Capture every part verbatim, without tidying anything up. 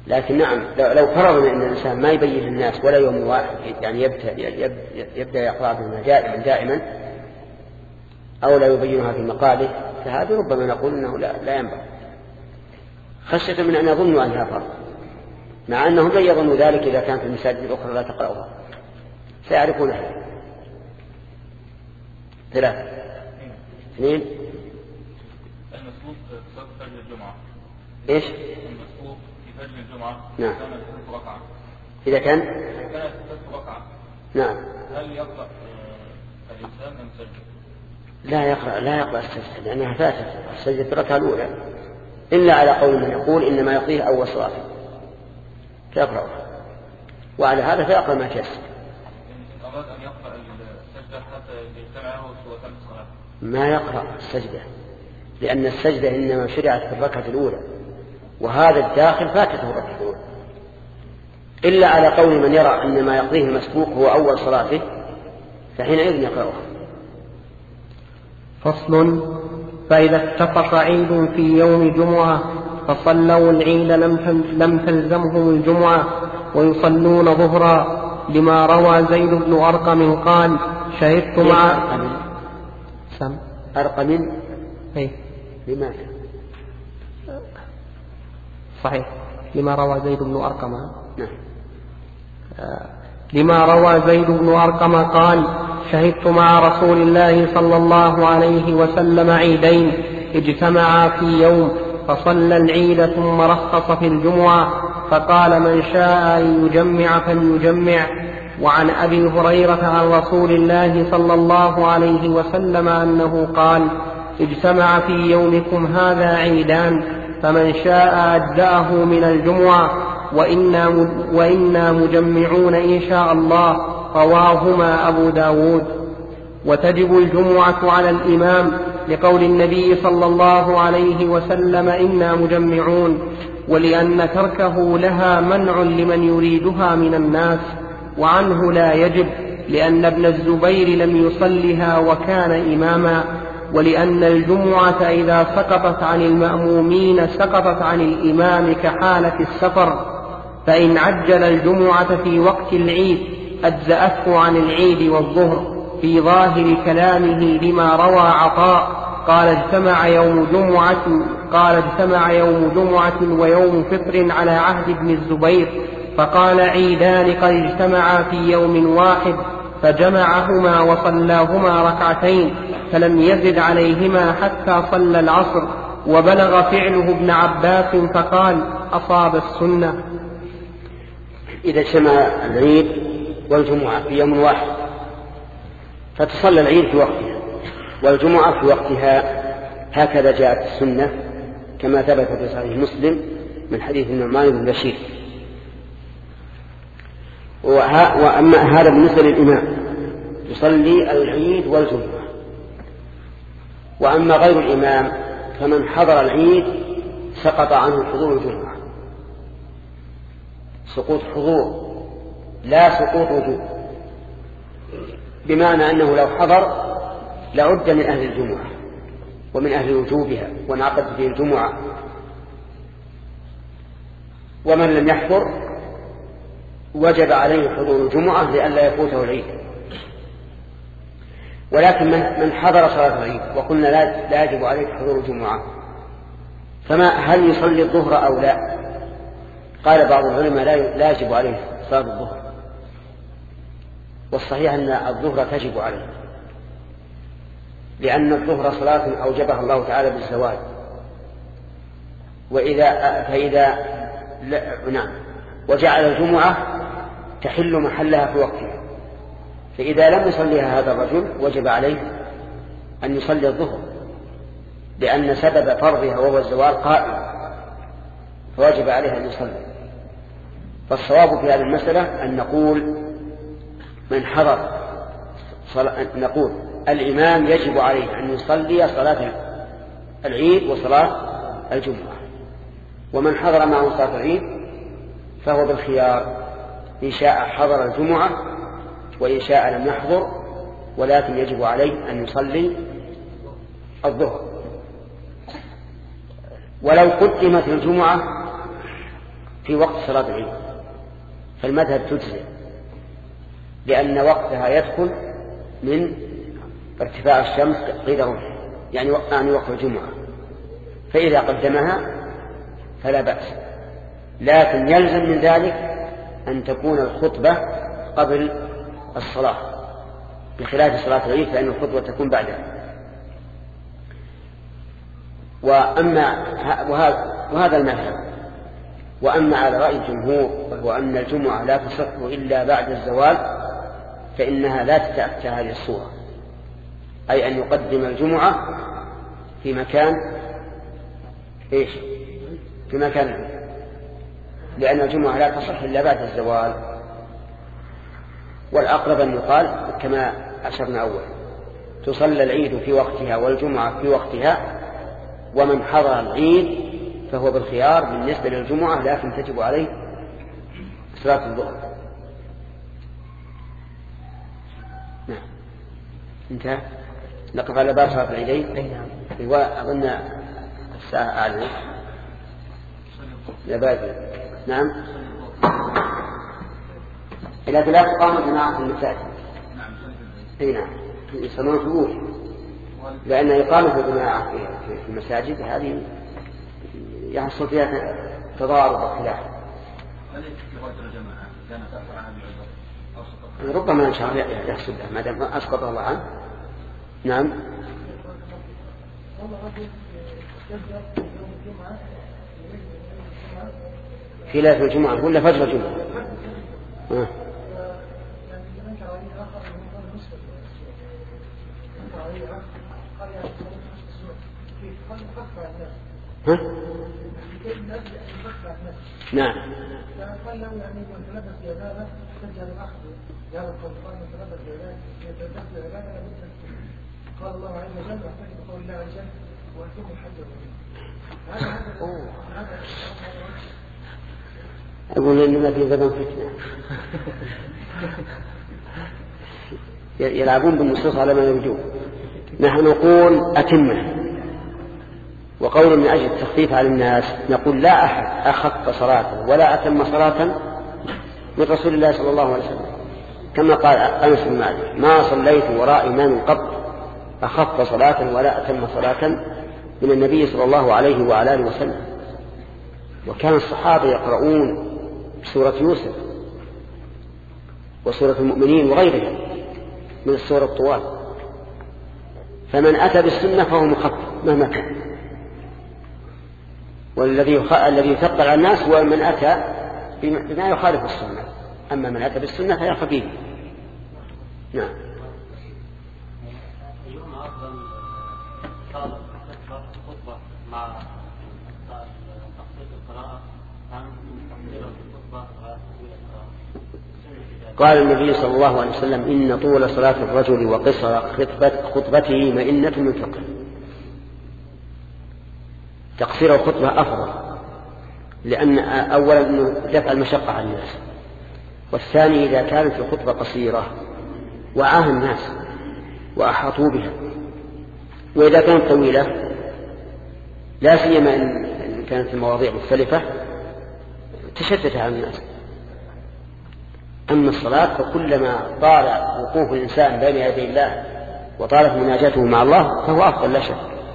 لكن نعم لو فرضنا أن الإنسان ما يبين الناس ولا يوم واحد يعني يبدأ, يبدأ يقرأ بها دائما دائما أو لا يبينها في مقاله فهذا ربما نقول أنه لا, لا ينبغي خشية من أن يظنوا أنها فرض مع أنهم لن يظنوا ذلك إذا كانت المساجد الأخرى لا تقرأها سيعرفون هذا. ثلاثة اثنين المسبوق في فجر الجمعة إيش المسبوق في فجر الجمعة نعم كان ثلاث ركعة إذا كان كانت ثلاث ركعة نعم هل يقرأ الإنسان أم سجد؟ لا يقرأ لا يقرأ السجدة لأنها فاتت السجدة في الركعة الأولى إلا على قول من يقول إنما يقضيه أول صلاة فيقرأها وعلى هذا فيقرأ ما تيسر. إن أراد أن يقرأ السجدة حتى يجتمعه سورتان الصلاة ما يقرأ السجدة لأن السجدة إنما شرعت في الركعة الأولى وهذا الداخل فاتته الركعة الأولى إلا على قول من يرى أن ما يقضيه المسبوق هو أول صلاته فحينئذ يقرأها. فصل. فإذا اتفق عيد في يوم جمعة فصلوا العيد لم تلزمهم الجمعة ويصلون ظهرا لما روى زيد بن أرقم قال شهدت مع سم أرقم أي لماذا صحيح لما روى زيد بن أرقم نعم آه. لما روى زيد بن أرقم قال شهدت مع رسول الله صلى الله عليه وسلم عيدين اجتمعا في يوم فصلى العيد ثم رخص في الجمعة فقال من شاء أن يجمع فليجمع. وعن أبي هريرة عن رسول الله صلى الله عليه وسلم أنه قال اجتمع في يومكم هذا عيدان فمن شاء أجزأه من الجمعة وإنا, وإنا مجمعون إن شاء الله. رواهما أبو داود. وتجب الجمعة على الإمام لقول النبي صلى الله عليه وسلم إنا مجمعون ولأن تركه لها منع لمن يريدها من الناس وعنه لا يجب لأن ابن الزبير لم يصلها وكان إماما ولأن الجمعة إذا سقطت عن المأمومين سقطت عن الإمام كحالة السفر فإن عجل الجمعة في وقت العيد أجزأته عن العيد والظهر في ظاهر كلامه لما روى عطاء قال اجتمع يوم جمعة قال اجتمع يوم جمعة ويوم فطر على عهد ابن الزبير فقال عيدان قد اجتمعا في يوم واحد فجمعهما وصلاهما ركعتين فلم يزد عليهما حتى صلى العصر وبلغ فعله ابن عباس فقال أصاب السنة. إذا اجتمع العيد والجمعة في يوم واحد فتصلى العيد في وقتها والجمعة في وقتها هكذا جاءت السنة كما ثبت في صحيح مسلم من حديث النعمان بن بشير. وأما هذا بالنسبة للإمام يصلي العيد والجمعة. وأما غير الإمام فمن حضر العيد سقط عنه حضور الجمعة سقوط حضور لا سقوط وجوب بمعنى أنه لو حضر لعد من أهل الجمعة ومن أهل وجوبها ونعقد فيه الجمعة ومن لم يحضر وجب عليه حضور الجمعة لئلا يفوته العيد. ولكن من من حضر صلاة العيد وقلنا لا يجب عليه حضور الجمعة فما هل يصلي الظهر أو لا؟ قال بعض العلماء لا يجب عليه صلاة الظهر والصحيح أن الظهر تجب عليه لأن الظهر صلاة أوجبها الله تعالى بالزواج وإذا فإذا نعم وجعل الجمعة تحل محلها في وقتها فإذا لم يصليها هذا الرجل وجب عليه أن يصلي الظهر لأن سبب فرضها وهو الزوال قائم فوجب عليه أن يصلي. فالصواب في هذه المسألة أن نقول من حضر نقول الإمام يجب عليه أن يصلي صلاة العيد وصلاة الجمعة ومن حضر معه صلاة العيد فهو بالخيار إن شاء حضر الجمعة وإن شاء لم يحضر ولكن يجب عليه أن يصلي الظهر. ولو قدمت الجمعة في وقت صلاة العيد، فالمذهب تجزئ، لأن وقتها يدخل من ارتفاع الشمس قيد رمح، يعني يعني وقت الجمعة، فإذا قدمها فلا بأس، لكن يلزم من ذلك أن تكون الخطبة قبل الصلاة، بخلاف صلاة العيد فإن الخطبة تكون بعدها. وأما وهذا المذهب. وأما على رأي الجمهور وهو أن الجمعة لا تصح إلا بعد الزوال، فإنها لا تتأتى هذه الصورة، أي أن يقدم الجمعة في مكان إيش؟ في مكان العيد، لأن الجمعة لا تصح إلا بعد الزوال. والأقرب أن يقال كما أشرنا أول، تصلى العيد في وقتها والجمعة في وقتها، ومن حضر العيد فهو بالخيار بالنسبة للجمعة، لكن تجب عليه صلاة الظهر. نعم انتهى. نقف على باب صلاة العيدين. وأظن الساعة أعلى لبادئ. نعم. إلى ثلاث قامت جماعة في المساجد. أي نعم يصلون في الوجه، لأن إقامة الجماعة في المساجد هذه يحصل فيها تضارب واختلاف. ربما إن شاء الله يحصل له ما دام أسقط الله عنه. نعم. في ليلة الجمعة ولا فجر الجمعة؟ آه. ها؟ نعم. قال له يعني من تلبس بعبادة ترجع للأخذ هذا القرآن من تلبس بعبادة يتلبس بعبادة لابد. قال الله عز وجل واحتفظ بقول الله عز وجل وأتم الحج والعمرة. أقول إنما في زمن فتنة يلعبون بالنصوص على ما يرجون. نحن نقول أتمه، وقول من أجل التخفيف على الناس نقول لا أحد أخف صلاة ولا أتم صلاة من رسول الله صلى الله عليه وسلم، كما قال أنس بن مالك ما صليت وراء إمام قط أخف صلاة ولا أتم صلاة من النبي صلى الله عليه وعلى آله وسلم. وكان الصحابة يقرؤون سورة يوسف وسورة المؤمنين وغيرها من السور الطوال، فمن أتى بالسنة فهو مخفف مهما كان، والذي الذي يثقل على الناس هو من أتى بما يخالف السنة، أما من أتى بالسنة فهي خفيف. نعم. أيهما أفضل خطبة مع تخطيط القراءة أم تقصير الخطبة وتطويل القراءة؟ قال النبي صلى الله عليه وسلم إن طول صلاة الرجل وقصر خطبته مئنة من فقه. تقصير الخطبة أفضل، لأن أولا أنه دفع المشقة عن الناس، والثاني إذا كانت الخطبة قصيرة وعاها الناس وأحاطوا بها، وإذا كانت طويلة لا سيما إن كانت المواضيع مختلفة تشتت على الناس. أما الصلاة فكلما طال وقوف الإنسان بين يدي الله وطالت مناجاته مع الله فهو أفضل لا شك.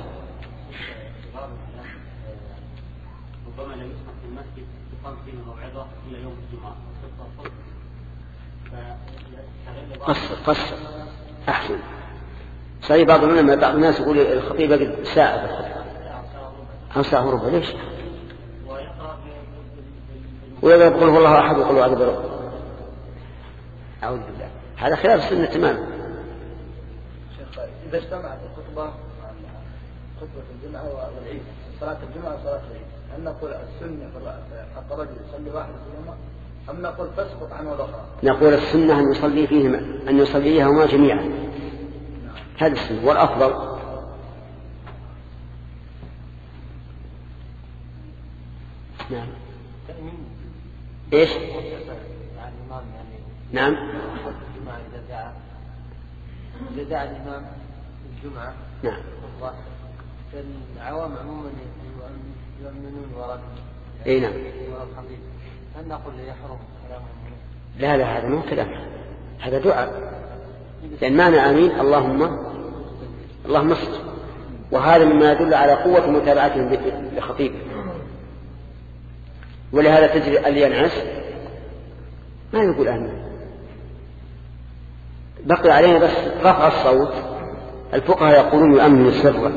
ربما لم يسمح في المسجد تقام فيه موعظة إلى يوم الجمعة قصر قصر أحسن. صحيح بعض العلماء بعض الناس يقول الخطيب قد ساعة بالخطبة أو ساعة وربع. ليش؟ وإذا يقول والله أحد يقول أعوذ برب أعوذ بالله، هذا خلاف السنة تماما. إذا اجتمعت الخطبة خطبة الجمعة والعيد صلاة الجمعة وصلاة العيد، هل نقول السنة حق الرجل يصلي واحد فيهما أم نقول تسقط عنه الأخرى؟ نقول السنة أن يصلي فيهما أن يصليهما جميعا، هذا السنة والأفضل. نعم. إيش؟ نعم. إذا دعا الإمام الجمعة نعم. فالعوام عموما يؤمنون وراء اي نعم. هل نقول يحرم كلام؟ لا لا هذا مو كلام، هذا دعاء، لأن معنى آمين اللهم اللهم استر، وهذا مما يدل على قوة متابعتهم لخطيب. ولهذا تجري اللي ينعس ما يقول آمين، بقي علينا بس رفع الصوت. الفقهاء يقولون يؤمن سرا،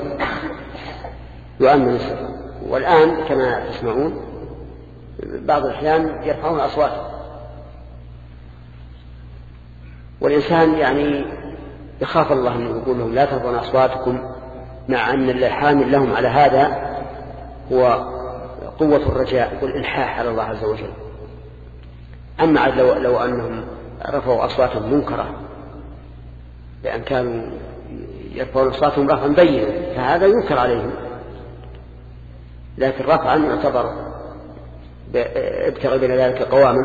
يؤمن سرا، والآن كما تسمعون بعض الأحيان يرفعون أصواتهم، والإنسان يعني يخاف الله أنه يقول لهم لا ترفعون أصواتكم، مع أن الحامل لهم على هذا هو قوة الرجاء والإلحاح على الله عز وجل. أما لو, لو أنهم رفعوا أصواتهم منكرة لأن كانوا يرفعون أصواتهم رفعا بينا فهذا ينكر عليهم، لكن رفعا يعتبر ابتغى بين ذلك قواما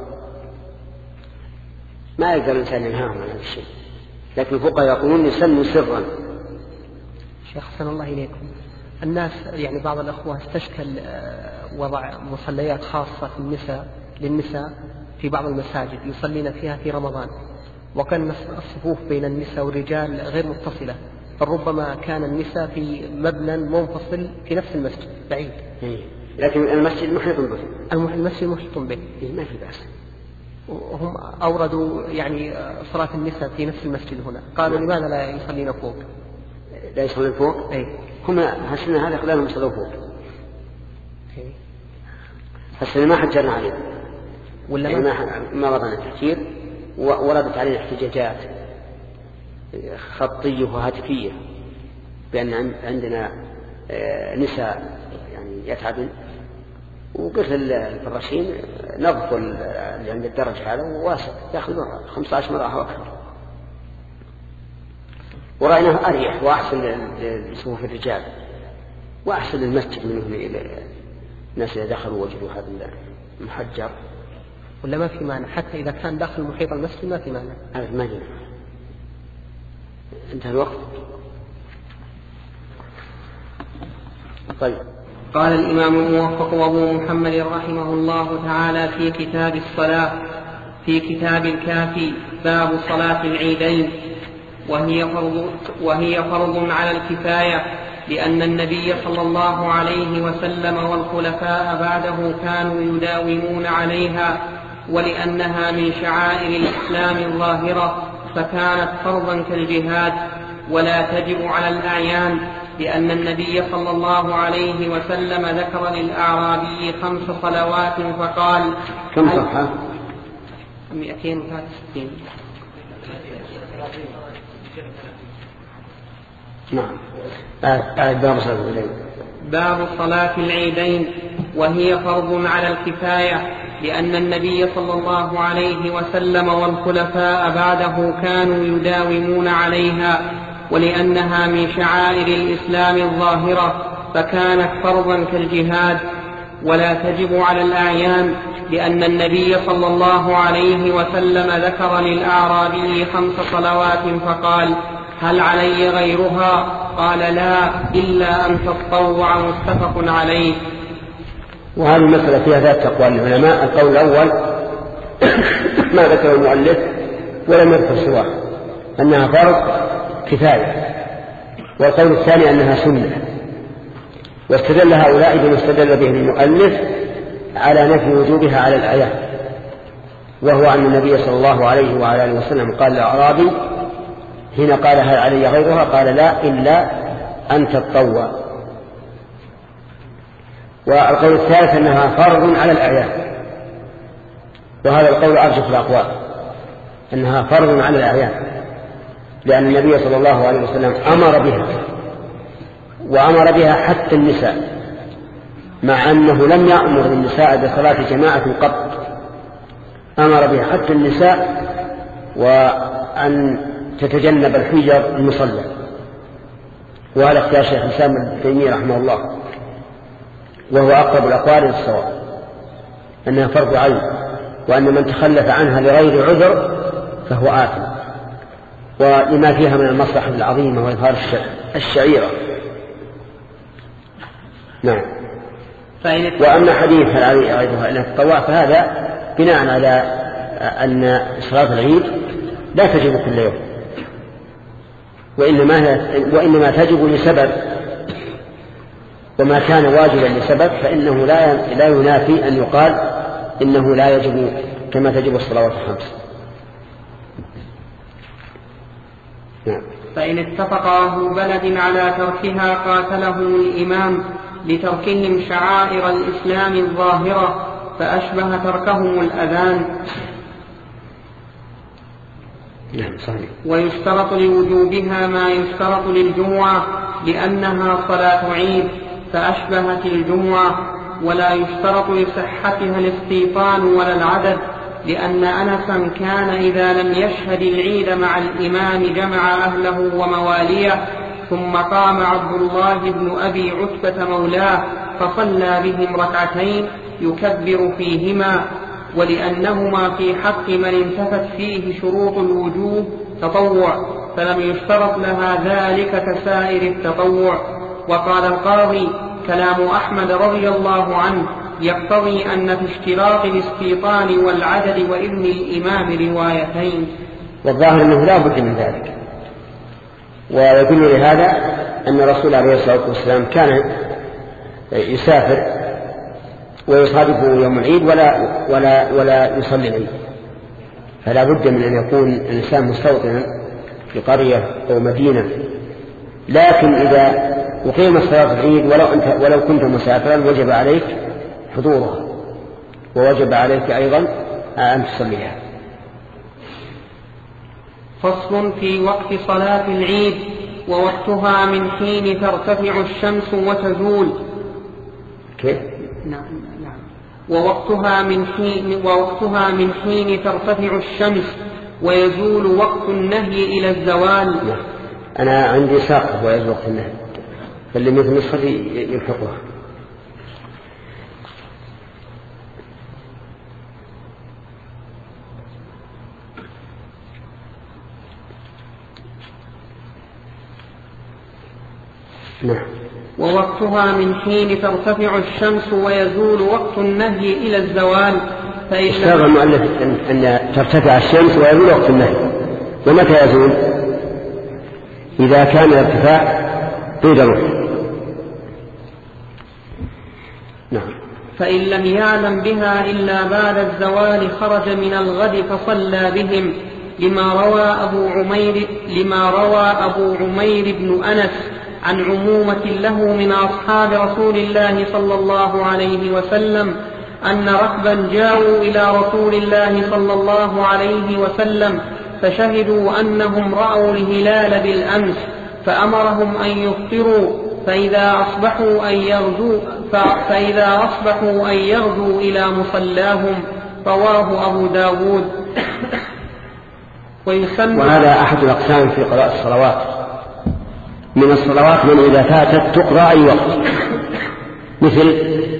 ما يقدر الإنسان ينهاهم عن هذا الشيء. لكن الفقهاء يقولون يسن سرا. شيخ حسن الله إليكم، الناس يعني بعض الأخوة استشكل وضع مصليات خاصة في النساء للنساء في بعض المساجد يصلين فيها في رمضان، وكان الصفوف بين النساء والرجال غير متصلة، فربما كان النساء في مبنى منفصل في نفس المسجد بعيد. لكن المسجد محيط به. المسجد محيط به ما في بأس. هم أوردوا يعني صلاة النساء في نفس المسجد هنا، قالوا لماذا لا يصلين فوق؟ لا يصلين فوق؟ أي. هم هالسنة هذا خلالهم يصلوا فوق. هالسنة ما حجرنا عليه. ولا يعني ما ما وضعنا التحجير، ووردت علينا احتجاجات خطية وهاتفية بأن عندنا نساء يعني يتعبن، وقلت للفراشين نظفوا اللي عند الدرج هذا وواسع ياخذ خمسة عشر مرة أو أكثر، ورأيناه أريح وأحسن لصفوف الرجال وأحسن للمسجد منهم إلى الناس إذا دخلوا وجدوا هذا المحجر. ولا ما في مانع حتى إذا كان داخل محيط المسجد ما في مانع؟ هذا ما ينفع. انتهى الوقت. طيب. قال الإمام الموفق وابو محمد رحمه الله تعالى في كتاب الصلاة في كتاب الكافي باب صلاة العيدين، وهي فرض, وهي فرض على الكفاية، لأن النبي صلى الله عليه وسلم والخلفاء بعده كانوا يداومون عليها، ولأنها من شعائر الإسلام الظاهرة فكانت فرضا كالجهاد، ولا تجب على الأعيان، لأن النبي صلى الله عليه وسلم ذكر للأعرابي خمس صلوات فقال كم صفحة؟ مئتين وثلاث وستين. نعم. باب صلاة العيدين. باب صلاة العيدين، وهي فرض على الكفاية، لأن النبي صلى الله عليه وسلم والخلفاء بعده كانوا يداومون عليها، ولأنها من شعائر الإسلام الظاهرة فكانت فرضا كالجهاد، ولا تجب على الأعيان، لأن النبي صلى الله عليه وسلم ذكر للأعرابي خمس صلوات فقال هل علي غيرها؟ قال لا إلا أن تطوع، متفق عليه. وهذه المسألة فيها ذات أقوال العلماء. القول الأول ما ذكر المؤلف ولم يذكر سواه أنها فرض كفاية، والقول الثاني أنها سنة، واستدل هؤلاء بما استدل به المؤلف على نفي وجوبها على الأعيان، وهو أن النبي صلى الله عليه وعلى آله وسلم قال للأعرابي حين قال هل علي غيرها؟ قال لا إلا أن تتطوع. والقول الثالث أنها فرض على الأعيان، وهذا القول أرجح الأقوال أنها فرض على الأعيان، لأن النبي صلى الله عليه وسلم أمر بها، وأمر بها حتى النساء، مع أنه لم يأمر النساء بصلاة جماعة قط، أمر بها حتى النساء وأن تتجنب الحجر المصلى. وهذا اختيار شيخ الإسلام ابن تيمية رحمه الله، وهو أقرب الأقوال للصواب أنها فرض عين، وأن من تخلف عنها لغير عذر فهو آثم، ولما فيها من المصلحة العظيمة وإظهار الشعيرة. نعم. وأما حديث هل علي أعيدها إلا التطوع فهذا بناء على أن صلاة العيد لا تجب كل يوم، وإنما, وإنما تجب لسبب، وما كان واجبا لسبب فإنه لا, لا ينافي أن يقال إنه لا يجب كما تجب الصلوات الخمس. نعم. فإن اتفق أهل بلد على تركها قاتلهم الإمام لتركهم شعائر الإسلام الظاهرة، فأشبه تركهم الأذان. نعم صحيح. ويشترط لوجوبها ما يشترط للجمعة لأنها صلاة عيد فأشبهت الجمعة، ولا يشترط لصحتها الاستيطان ولا العدد، لأن أنسا كان إذا لم يشهد العيد مع الإمام جمع أهله ومواليه، ثم قام عبد الله بن أبي عتبة مولاه فصلى بهم ركعتين يكبر فيهما، ولأنهما في حق من انتفت فيه شروط الوجوب تطوع، فلم يشترط لها ذلك كسائر التطوع. وقال القاضي: كلام أحمد رضي الله عنه يقتضي أن في اشتراط الاستيطان والعدد وإذن الإمام روايتين. والظاهر أنه لا بد من ذلك، ويدل لهذا أن الرسول عليه الصلاة والسلام كان يسافر ويصادفه يوم العيد ولا, ولا, ولا يصلي العيد، فلا بد من أن يكون الإنسان مستوطنا في قرية أو مدينة. لكن إذا أقيم صلاة العيد ولو, أنت ولو كنت مسافرا وجب عليك حضورها، ووجب عليك أيضا أن تصليها. فصل في وقت صلاة العيد: ووقتها من حين ترتفع الشمس وتزول. كيف؟ نعم نعم. ووقتها من حين ووقتها من حين ترتفع الشمس ويزول وقت النهي إلى الزوال. نعم. أنا عندي ساقط ويزول وقت النهي، فاللي مثل نصف يلحقها. نعم. ووقتها من حين ترتفع الشمس ويزول وقت النهي إلى الزوال. اشترط المؤلف أن ترتفع الشمس ويزول وقت النهي، ومتى يزول؟ إذا كان الارتفاع قيد الروح. نعم. فإن لم يعلم بها إلا بعد الزوال خرج من الغد فصلى بهم، لما روى أبو عمير, لما روى أبو عمير بن أنس عن عمومة له من أصحاب رسول الله صلى الله عليه وسلم أن ركبا جاءوا إلى رسول الله صلى الله عليه وسلم فشهدوا أنهم رأوا الهلال بالأمس، فأمرهم أن يفطروا فإذا أصبحوا أن يغدوا فإذا أصبحوا أن يغدوا إلى مصلاهم. رواه أبو داود. وهذا أحد الأقسام في قضاء الصلوات. من الصلوات من إذا فاتت تقضى أي وقت، مثل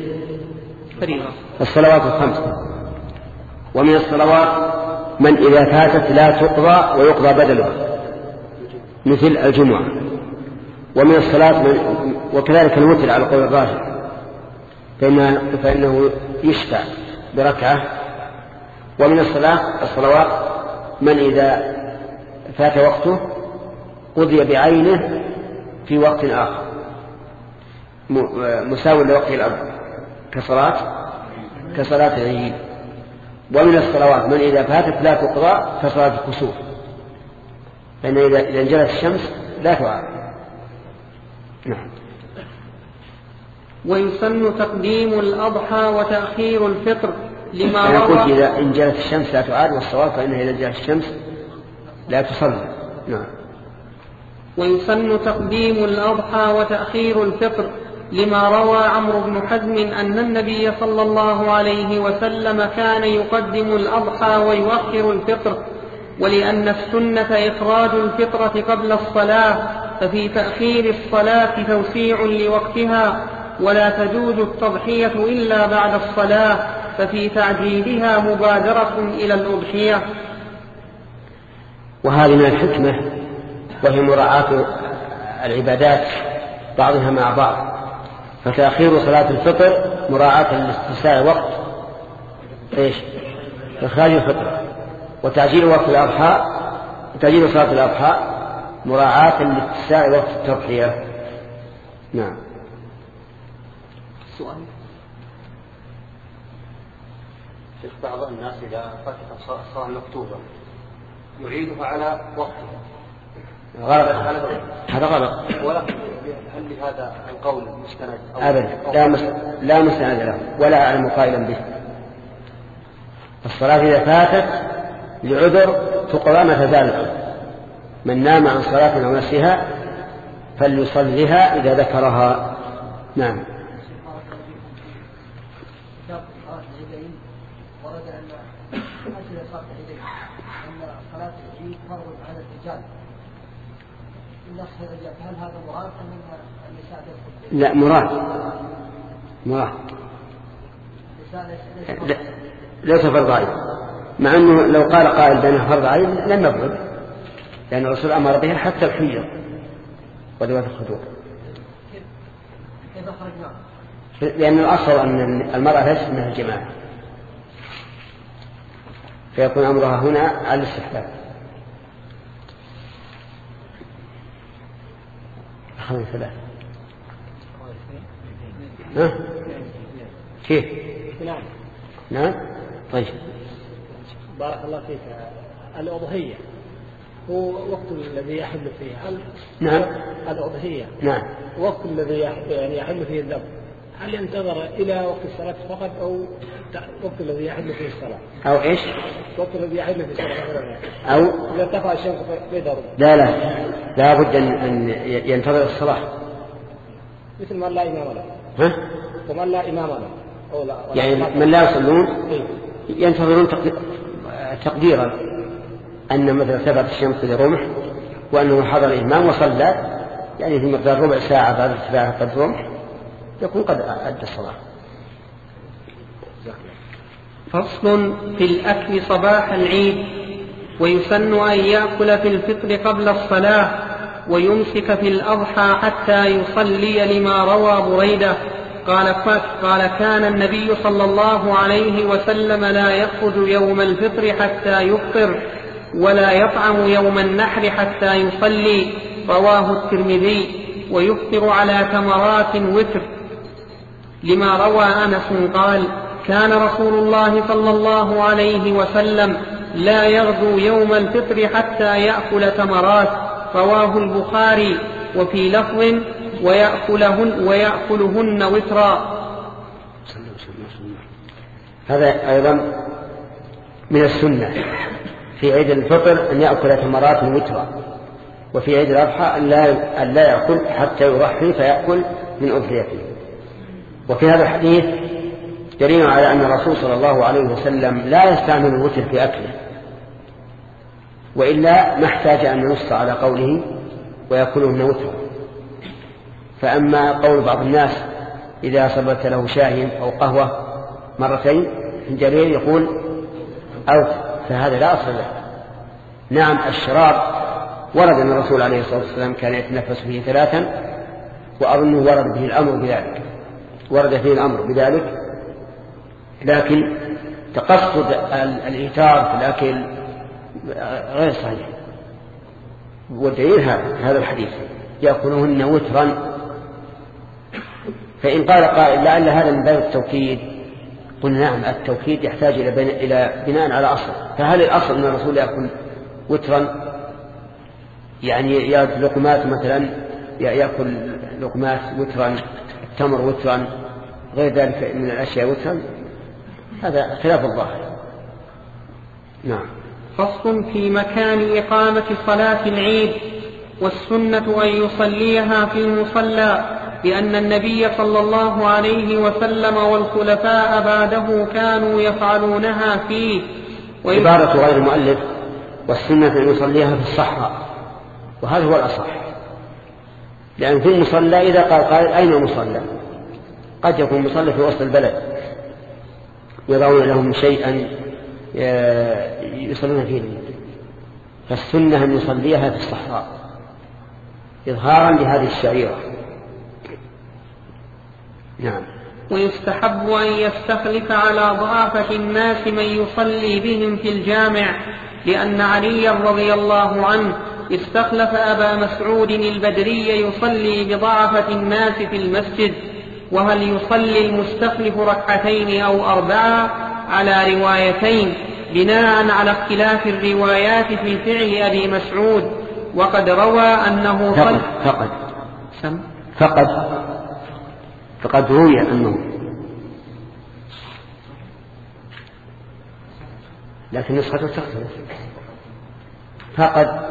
الصلوات الخمس. ومن الصلوات من إذا فاتت لا تقضى ويقضى بدلها، مثل الجمعة. ومن الصلاة من وكذلك الوتر على قول الراجح، فإنه, فإنه يشفع بركعة. ومن الصلاة الصلوات من إذا فات وقته قضي بعينه في وقت آخر مساوي لوقت الأول كصلاة كصلاة العيد. ومن الصلوات من إذا فاتت لا تقضى كصلاة الكسوف، فإن إذا انجلت الشمس لا تعاد. نعم. ويسن تقديم الأضحى وتأخير الفطر لما أنا قلت إذا انجلت الشمس لا تعاد، والصواب فإنها إذا انجلت الشمس لا تصلي. نعم. ويسن تقديم الأضحى وتأخير الفطر لما روى عمرو بن حزم أن النبي صلى الله عليه وسلم كان يقدم الأضحى ويؤخر الفطر، ولأن السنة إخراج الفطرة قبل الصلاة، ففي تأخير الصلاة توسيع لوقتها، ولا تجوز التضحية إلا بعد الصلاة، ففي تعجيلها مبادرة إلى الأضحية. وهذه من الحكمة، وهي مراعاة العبادات بعضها مع بعض، فتأخير صلاة الفطر مراعاة لاستساء وقت إيش إخراج الفطر، وتعجيل وقت الأضحى وتعجيل صلاة الأضحى مراعاة لاستساء وقت التضحية. نعم. السؤال شيخ، بعض الناس إذا فاتت الصلاة المكتوبة يعيدها على وقتها. غلط، هذا غلط. ولكن هل لهذا القول مستند؟ أبدا، لا مس... لا مستند له ولا أعلم قائلا به. الصلاة إذا فاتت لعذر تقضى ما تزال. من نام عن صلاة أو نسيها فليصليها إذا ذكرها. نعم. ورد أن أسئلة صلاة العيدين أن صلاة العيد فرض على الرجال النص الرجال، هل هذا مراد أم النساء يدخل؟ لا، مراد مراد النساء ليس فرض عين، مع أنه لو قال قائل بأنه فرض عين لم يبعد، لأن الرسول أمر به حتى الحجة وذوات الخدور. كيف خرجنا؟ لأن الأصل أن المرأة ليست من الجماعة، فيكون أمرها هنا على الاستحباب. أخذنا ثلاثة. ها؟ كيف؟ نعم. نعم. طيب. بارك الله فيك. الأضحية هو وقت الذي يحل فيه. هل نعم. الأضحية. نعم. وقت الذي يعني يحل فيه الذبح. هل ينتظر إلى وقت الصلاة فقط أو وقت الذي يحل فيه الصلاة؟ أو إيش؟ وقت الذي يحل فيه الصلاة. أو إذا ارتفع الشمس بيضرب. لا لا لا بد أن ينتظر الصلاة. مثل من لا إمام له. ها؟ ومن لا إمام له. أو لا. يعني من لا يصلون ينتظرون تقديرا أن مثلا ارتفعت الشمس لرمح وأنه حضر الإمام وصلى، يعني في مقدار ربع ساعة بعد ارتفاع قد رمح يكون قد أدى الصلاة. فصل في الأكل صباح العيد. ويسن أن يأكل في الفطر قبل الصلاة ويمسك في الأضحى حتى يصلي، لما روى بريدة قال, قال كان النبي صلى الله عليه وسلم لا يخرج يوم الفطر حتى يفطر ولا يطعم يوم النحر حتى يصلي، رواه الترمذي. ويفطر على تمرات وتر، لما روى أنس قال كان رسول الله صلى الله عليه وسلم لا يغدو يوم الفطر حتى يأكل تمرات، رواه البخاري. وفي لفظ ويأكلهن, ويأكلهن وترا. هذا أيضا من السنة في عيد الفطر أن يأكل تمرات وترا، وفي عيد الأضحى أن لا يأكل حتى يضحي فيأكل من أضحيته. وفي هذا الحديث دليل على أن الرسول صلى الله عليه وسلم لا يستعمل الوتر في أكله، وإلا ما احتاج أن نص على قوله ويأكلهن وترا. فأما قول بعض الناس إذا صبت له شاي أو قهوة مرتين جرير يقول أو، فهذا لا أصل له. نعم الشراب ورد أن الرسول عليه الصلاة والسلام كان يتنفس فيه ثلاثا، وأظنه ورد به الأمر بذلك ورد فيه الأمر بذلك لكن تقصد الإيثار في الأكل غير صحيح. والدليل هذا الحديث يأكلهن وترا. فإن قال قائل لعل هذا من باب التوكيد، قلنا نعم التوكيد يحتاج إلى بناء على أصل. فهل الأصل أن الرسول يأكل وترا، يعني يأكل لقمات مثلا يأكل لقمات وترا، التمر وترا، غير ذلك من الأشياء وترا؟ هذا خلاف الظاهر. نعم. فصل في مكان إقامة صلاة العيد. والسنة أن يصليها في المصلى، لأن النبي صلى الله عليه وسلم والخلفاء بعده كانوا يفعلونها فيه. عبارة غير المؤلف والسنة أن يصليها في الصحراء، وهذا هو الأصح، لأن في المصلى إذا قال قائل أين المصلى قد يكون مصلى في وسط البلد يضعون لهم شيئا يصلون فيه، فالسنة أن يصليها في الصحراء إظهارا لهذه الشعيرة. نعم. ويستحب أن يستخلف على ضعافة الناس من يصلي بهم في الجامع، لأن علي رضي الله عنه استخلف أبا مسعود البدري يصلي بضعفة الناس في المسجد. وهل يصلي المستخلف ركعتين أو أربعة؟ على روايتين بناء على اختلاف الروايات في فعل أبي مسعود. وقد روى أنه فقد فقد سم فقد فقد روي أنه، لكن نسخته تختلف. فقد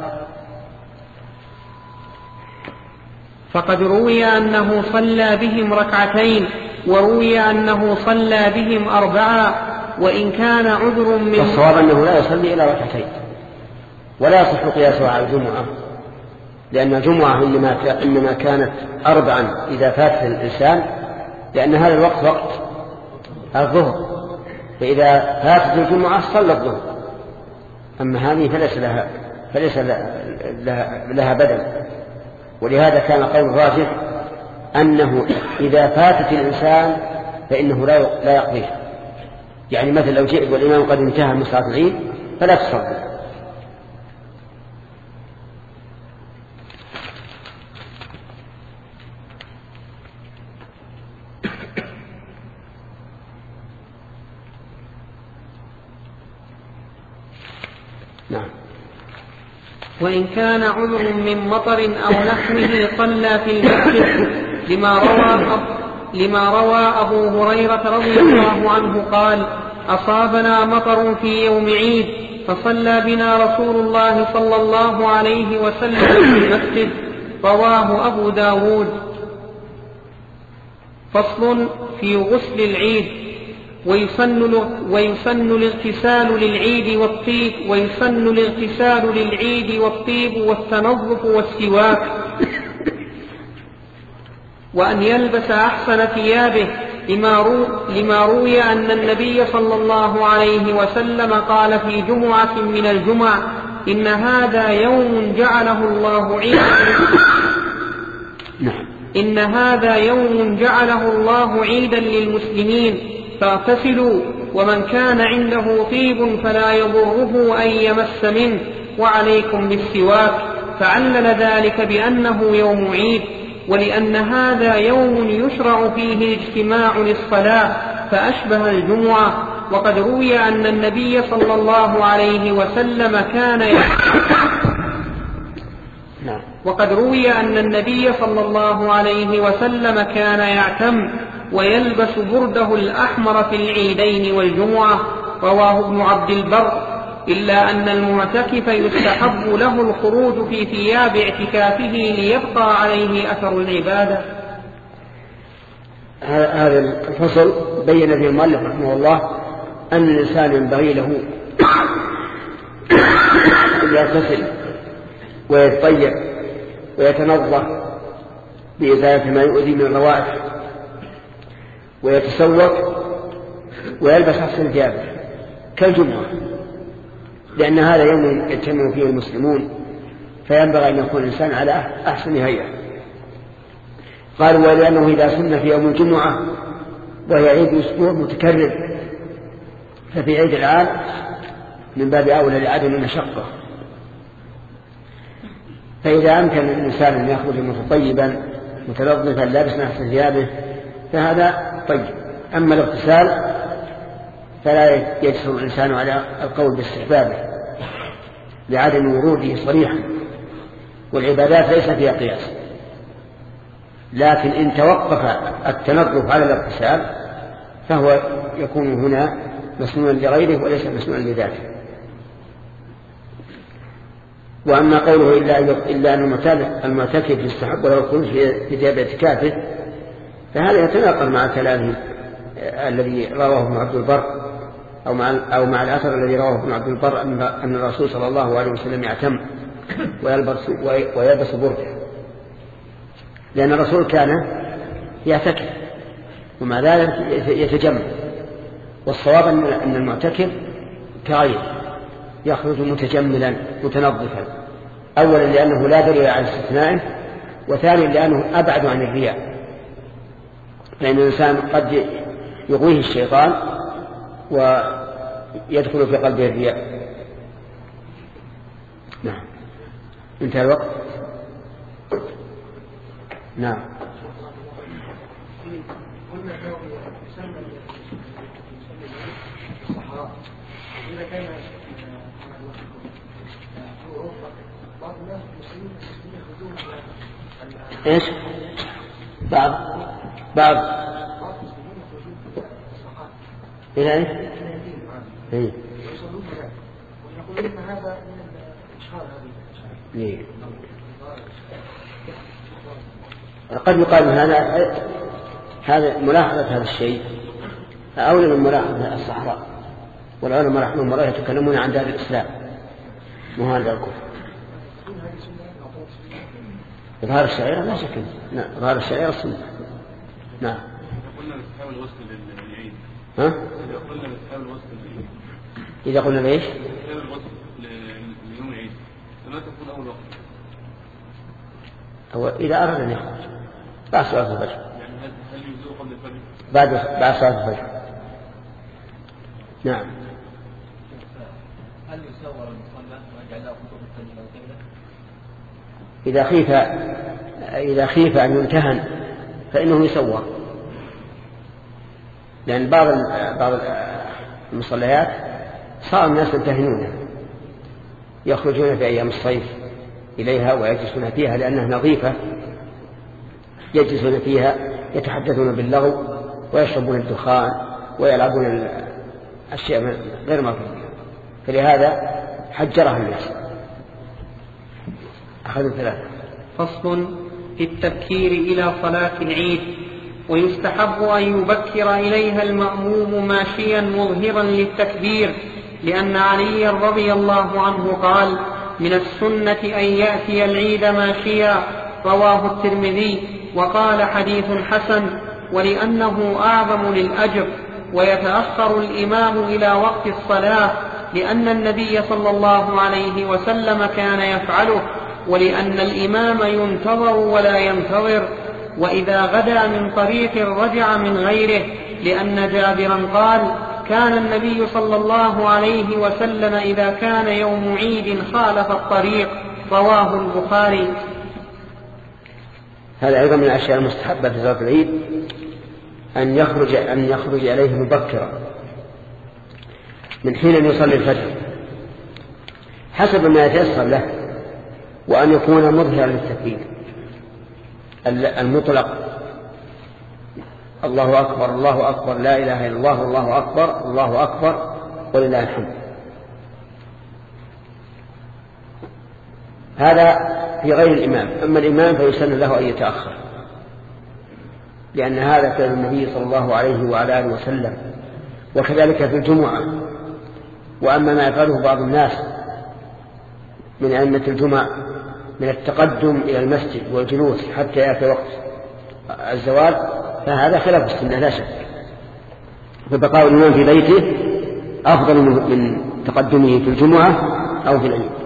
فقد روي أنه صلى بهم ركعتين، وروي أنه صلى بهم أربعة، وإن كان عذر من الصواب أنه لا يصلي إلى ركعتين، ولا يصح قياسه على الجمعة، لأن الجمعة إنما إنما كانت أربعا إذا فات الإنسان، لأن هذا الوقت وقت الظهر، فإذا فاتت الجمعة صلى الظهر. أما هذه فليس لها فليس لها, لها بدل. ولهذا كان قول الراجح أنه إذا فاتت الإنسان فإنه لا لا يقضيها. يعني مثل لو جئت والإمام قد انتهى من صلاة العيد فلا تصلي. نعم. وإن كان عذر من مطر أو نحوه صلى في المسجد، لما روى لما روى أبو هريرة رضي الله عنه قال: أصابنا مطر في يوم عيد فصلى بنا رسول الله صلى الله عليه وسلم في المسجد. رواه أبو داود. فصل في غسل العيد. ويسن ويسن الاغتسال للعيد والطيب ويسن الاغتسال للعيد والطيب والتنظف والسواك، وأن يلبس أحسن ثيابه، لما, رو لما روي أن النبي صلى الله عليه وسلم قال في جمعة من الجمع: إن هذا يوم جعله الله عيدا إن هذا يوم جعله الله عيدا للمسلمين، فاغتسلوا، ومن كان عنده طيب فلا يضره أن يمس منه، وعليكم بالسواك. فعلل ذلك بأنه يوم عيد، ولأن هذا يوم يشرع فيه الاجتماع للصلاة فأشبه الجمعة. وقد روي أن النبي صلى الله عليه وسلم كان وقد روي أن النبي صلى الله عليه وسلم كان يعتم ويلبس برده الأحمر في العيدين والجمعة. رواه ابن عبد البر. إلا أن المعتكف يستحب له الخروج في ثياب اعتكافه ليبقى عليه أثر العبادة. هذا الفصل بين فيه المؤلف رحمه الله أن الإنسان ينبغي له أن يغتسل ويتطيب ويتنظف بإزالة ما يؤذي من الروائح، ويتسوق ويلبس أحسن ثيابه كالجمعة، لأن هذا يوم يجتمع فيه المسلمون، فينبغي أن يكون الإنسان على أحسن هيئة. قالوا: ولأنه إذا سن في يوم الجمعة وهي عيد أسبوع متكرر، ففي عيد العام من باب أولى لعدم المشقة. فإذا أمكن الإنسان أن يخرج متطيبا متنظفا لابسا أحسن ثيابه فهذا طيب. أما الاغتسال فلا يجسر الإنسان على القول باستحبابه لعدم وروده صريحا، والعبادات ليس فيها قياس. لكن إن توقف التنظف على الاغتسال فهو يكون هنا مسنونا لغيره وليس مسنونا لذاته. وأما قوله إلا أن المعتكف يستحب له الخروج في ثياب اعتكافه، فهذا يتناقض مع كلامه الذي رواه ابن عبد البر أو مع, أو مع الأثر الذي رواه ابن عبد البر أن الرسول صلى الله عليه وسلم يعتم ويلبس, ويلبس برده، لأن الرسول كان يعتكف ومع ذلك يتجمل. والصواب أن المعتكف كغيره يخرج متجملا متنظفا، أولا لأنه لا دليل على استثنائه، وثانيا لأنه أبعد عن الرياء، لأن الإنسان قد يغويه الشيطان ويدخل في قلبه الرياء. نعم. انتهى الوقت. نعم. إذا كان بعض الناس المسلمين يخرجون إيش؟ بعض بعض إلى إيه؟ إيه؟ ويقولون هذا من الإشهار هذه. إيه؟ قد يقال هذا هذا ملاحظة هذا الشيء أولى من ملاحظة الصحراء، والعلماء رحمهم الله يتكلمون عن دار الإسلام مو هذا الكفر. إظهار الشعيرة لا شك. نعم إظهار الشعيرة السنة. نعم. قلنا بتحاول الوصل للعيد. ها؟ إذا قلنا بتحاول الوصل للعيد. إذا قلنا ليش؟ بتحاول الوصل ليوم العيد. فما تكون أول وقت. هو إذا أراد أن يخرج بعد صلاة الفجر. يعني هل يجوز قبل الفجر؟ بعد بعد صلاة الفجر. نعم. هل يسور المصلى ويجعل له خطوط القبلة والقبلة؟ إذا خيف إذا خيف أن يمتهن فإنه يسور، لأن بعض بعض المصليات صار الناس يمتهنونها، يخرجون في أيام الصيف إليها ويجلسون فيها لأنها نظيفة، يجلسون فيها يتحدثون باللغو ويشربون الدخان ويلعبون الأشياء غير مرغوبة، فلهذا حجرها الناس. أخذوا ثلاثة. فصل في التبكير إلى صلاة العيد. ويستحب أن يبكر إليها المأموم ماشيا مظهرا للتكبير، لأن علي رضي الله عنه قال: من السنة أن يأتي العيد ماشيا، رواه الترمذي، وقال حديث حسن، ولأنه أعظم للأجر. ويتأخر الإمام إلى وقت الصلاة لأن النبي صلى الله عليه وسلم كان يفعله، ولأن الإمام ينتظر ولا ينتظر. وإذا غدا من طريق رجع من غيره، لأن جابرا قال: كان النبي صلى الله عليه وسلم إذا كان يوم عيد خالف الطريق، رواه البخاري. هذا أيضا من الأشياء المستحبة في صلاة العيد أن يخرج أن يخرج إليه مبكرا من حين أن يصلي الفجر حسب ما يتيسر له، وأن يكون مظهرا للتكبير المطلق: الله أكبر الله أكبر لا إله إلا الله الله أكبر الله أكبر ولله الحمد. هذا في غير الإمام. أما الإمام فيسن له أن يتأخر، لأن هذا كان النبي صلى الله عليه وعلى آله وسلم، وكذلك في الجمعة. وأما ما يفعله بعض الناس من أئمة الجمعة من التقدم إلى المسجد والجلوس حتى يأتي وقت الزوال فهذا خلاف السنة لا شك، فبقاء الإمام في بيته أفضل من تقدمه في الجمعة أو في العيد.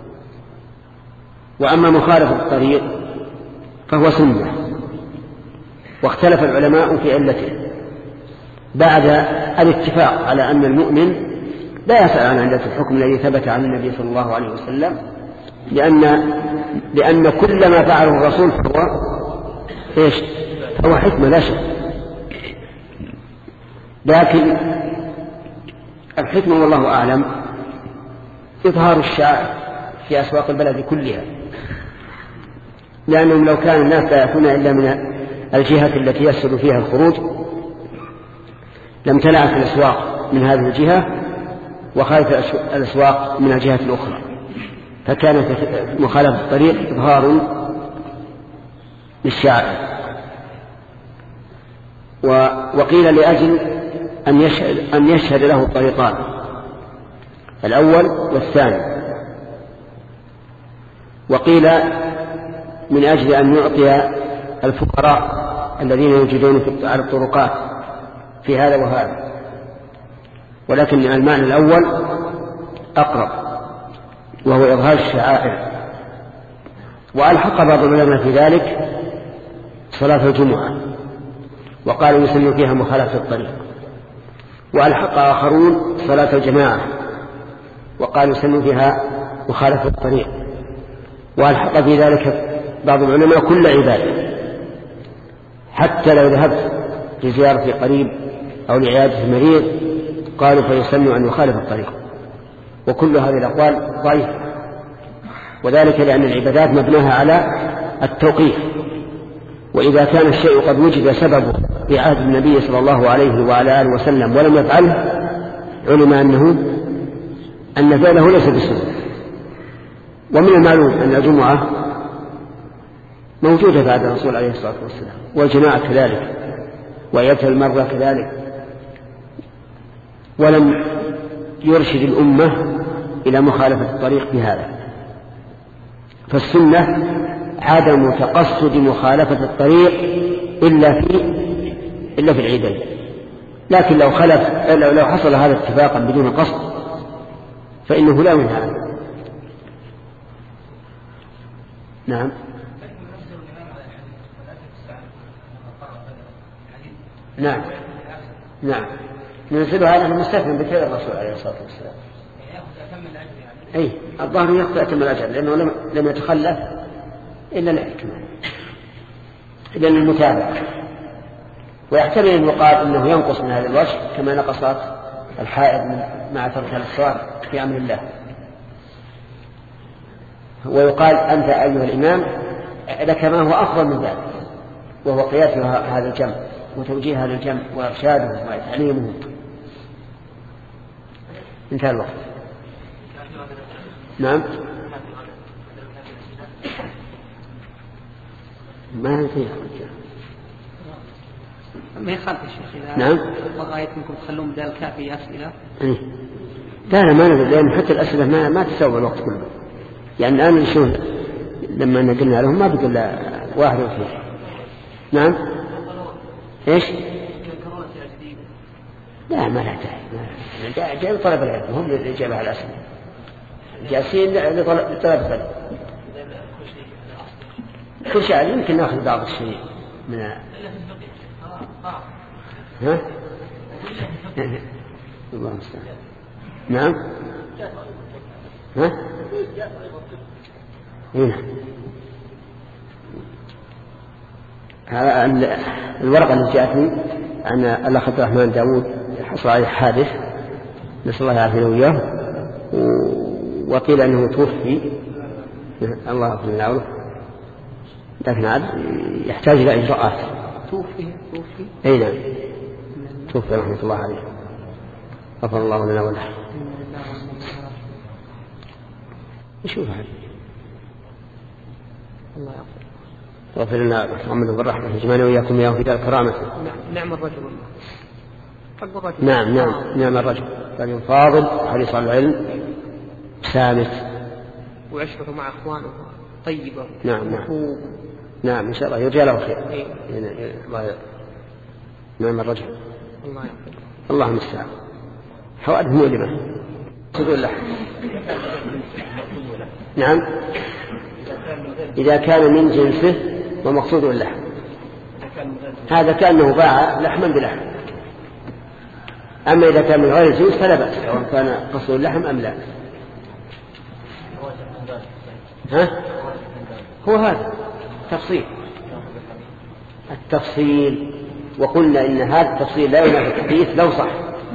وأما مخالف الطريق فهو سنة، واختلف العلماء في علته بعد الاتفاق على أن المؤمن لا يسأل عن علة الحكم الذي ثبت عن النبي صلى الله عليه وسلم، لأن لأن كل ما فعله الرسول فهو إيش؟ فهو حكمة لا شك. لكن الحكمة والله أعلم إظهار الشعائر في أسواق البلد كلها، لأنهم لو كان الناس لا يأتون إلا من الجهة التي يسهل فيها الخروج لم تلعب في الأسواق من هذه الجهة وخالف الأسواق من الجهة الأخرى، فكانت مخالفة الطريق إظهار للشعائر. وقيل لأجل أن يشهد, أن يشهد له الطريقان الأول والثاني، وقيل من أجل أن يعطي الفقراء الذين يوجدون على الطرقات في هذا وهذا، ولكن المعنى الأول أقرب وهو إظهار الشعائر. وألحق بعض العلماء في ذلك صلاة الجمعة، وقالوا يسمى فيها مخالفة الطريق. وألحق آخرون صلاة الجماعة وقالوا يسمى فيها مخالفة الطريق. وألحق في ذلك بعض العلماء كل عبادة، حتى لو ذهبت لزيارة قريب أو لعيادة المريض قالوا فيسمى أن يخالف الطريق. وكل هذه الأقوال ضعيفة، وذلك لأن العبادات مبناها على التوقيف، وإذا كان الشيء قد وجد سببه في عهد النبي صلى الله عليه وعلى آله وسلم ولم يفعله علم أنه أن فعله ليس بسنة. ومن المعلوم أن الجمعة موجودة بعد الرسول عليه الصلاة والسلام، والجماعة كذلك، ويبتل المرة كذلك، ولم يرشد الأمة إلى مخالفة الطريق بهذا. فالسنة عدم تقصد مخالفة الطريق إلا في إلا في العيدين. لكن لو خلف لو حصل هذا اتفاقا بدون قصد فإنه لا منع عنه. نعم. نعم نعم ننسبها على المستثنى بفعل الرسول عليه الصلاة والسلام. أي الظاهر يأخذ أتم الأجر لأنه لم, لم يتخلف إلا الحكمة إلا المتابعة. ويحتمل أن يقال أنه ينقص من هذا الوجه كما نقصت الحائض مع ترك الصلاة في أمر الله. ويقال أنت أيها الإمام لك ما هو أفضل من ذلك، وهو قياس هذا الجمع وتوجيه هذا الجمع وإرشاده وتعليمه. انتهى الوقت. نعم ما ينتهي. ما يخالف الشيخ إذا نعم بغايتكم تخلون بدال كافي أسئلة. إيه لا لا ما نقدر، لأن حتى الأسئلة ما ما تسوى الوقت كله. يعني الآن نشوف لما نقلنا لهم ما بقول لا واحد أو اثنين. نعم إيش؟ لا ما لا داعي، جاء لطلب العلم هم للإجابة على الأسئلة، جالسين لطلب العلم. كل شيء يمكن نأخذ بعض الشيء من ها؟ الله المستعان. نعم ها؟ هنا الورقة اللي جاءتني عن الأخ عبد الرحمن داود حصل عليه حادث نسأل الله يعافينا وإياه، وقيل أنه توفي الله أكبر من العون، لكن عاد يحتاج إلى إجراءات. توفي توفي أي نعم توفي رحمة الله عليه، غفر الله لنا وله. نشوف هذا الله يغفر غفر لنا محمد بالرحمة يجمعنا وإياكم إياه في دار كرامة. نعم الرجل الله. نعم نعم نعم الرجل رجل فاضل حريص على العلم سامت وعشرته مع أخوانه طيبة. نعم نعم نعم إن شاء الله يرجى له خير. إيه. الله نعم الرجل الله يغفر. الله المستعان. حوادث مؤلمة مقصود اللحم. نعم إذا كان من جنسه ومقصود اللحم هذا كأنه باع لحما بلحم. أما إذا كان من غير الجنس فلا بأس سواء كان قصد اللحم أم لا. ها؟ هو هذا تفصيل التفصيل، وقلنا إن هذا التفصيل لا ينافي الحديث لو صح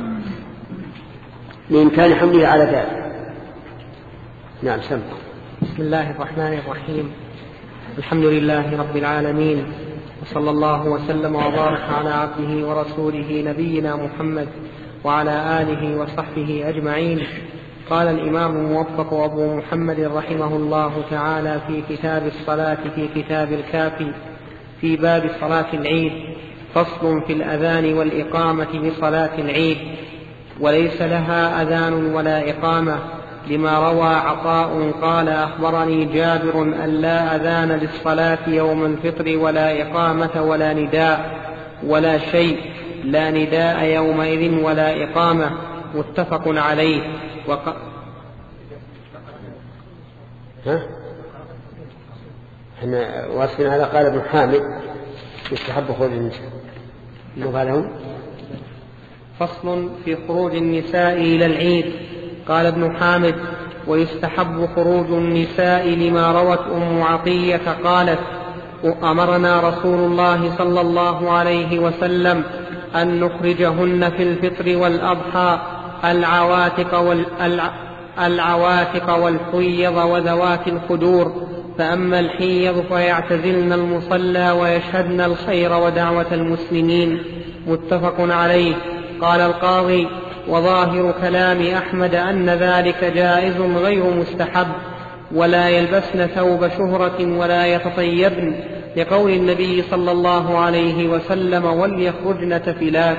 بإمكان حمله على ذلك. نعم سمع. بسم الله الرحمن الرحيم. الحمد لله رب العالمين، وصلى الله وسلم وبارك على عبده ورسوله نبينا محمد وعلى آله وصحبه أجمعين. قال الإمام الموفق أبو محمد رحمه الله تعالى في كتاب الصلاة في كتاب الكافي في باب صلاة العيد: فصل في الأذان والإقامة بصلاة العيد، وليس لها أذان ولا إقامة، لما روى عطاء قال: أخبرني جابر أن لا أذان للصلاة يوم الفطر ولا إقامة ولا نداء ولا شيء، لا نداء يومئذ ولا إقامة، متفق عليه. وق... ها؟ احنا واصلين على قال ابن حامد يستحب خروج النساء. نعم. فصل في خروج النساء إلى العيد. قال ابن حامد: ويستحب خروج النساء لما روت أم عطية قالت: أمرنا رسول الله صلى الله عليه وسلم أن نخرجهن في الفطر والأضحى العواتق, والع... العواتق والحيض وذوات الخدور، فأما الحيض فيعتزلن المصلى ويشهدن الخير ودعوة المسلمين. متفق عليه. قال القاضي: وظاهر كلام أحمد أن ذلك جائز غير مستحب، ولا يلبسن ثوب شهرة ولا يتطيبن، لقول النبي صلى الله عليه وسلم: وليخرجن تفلات.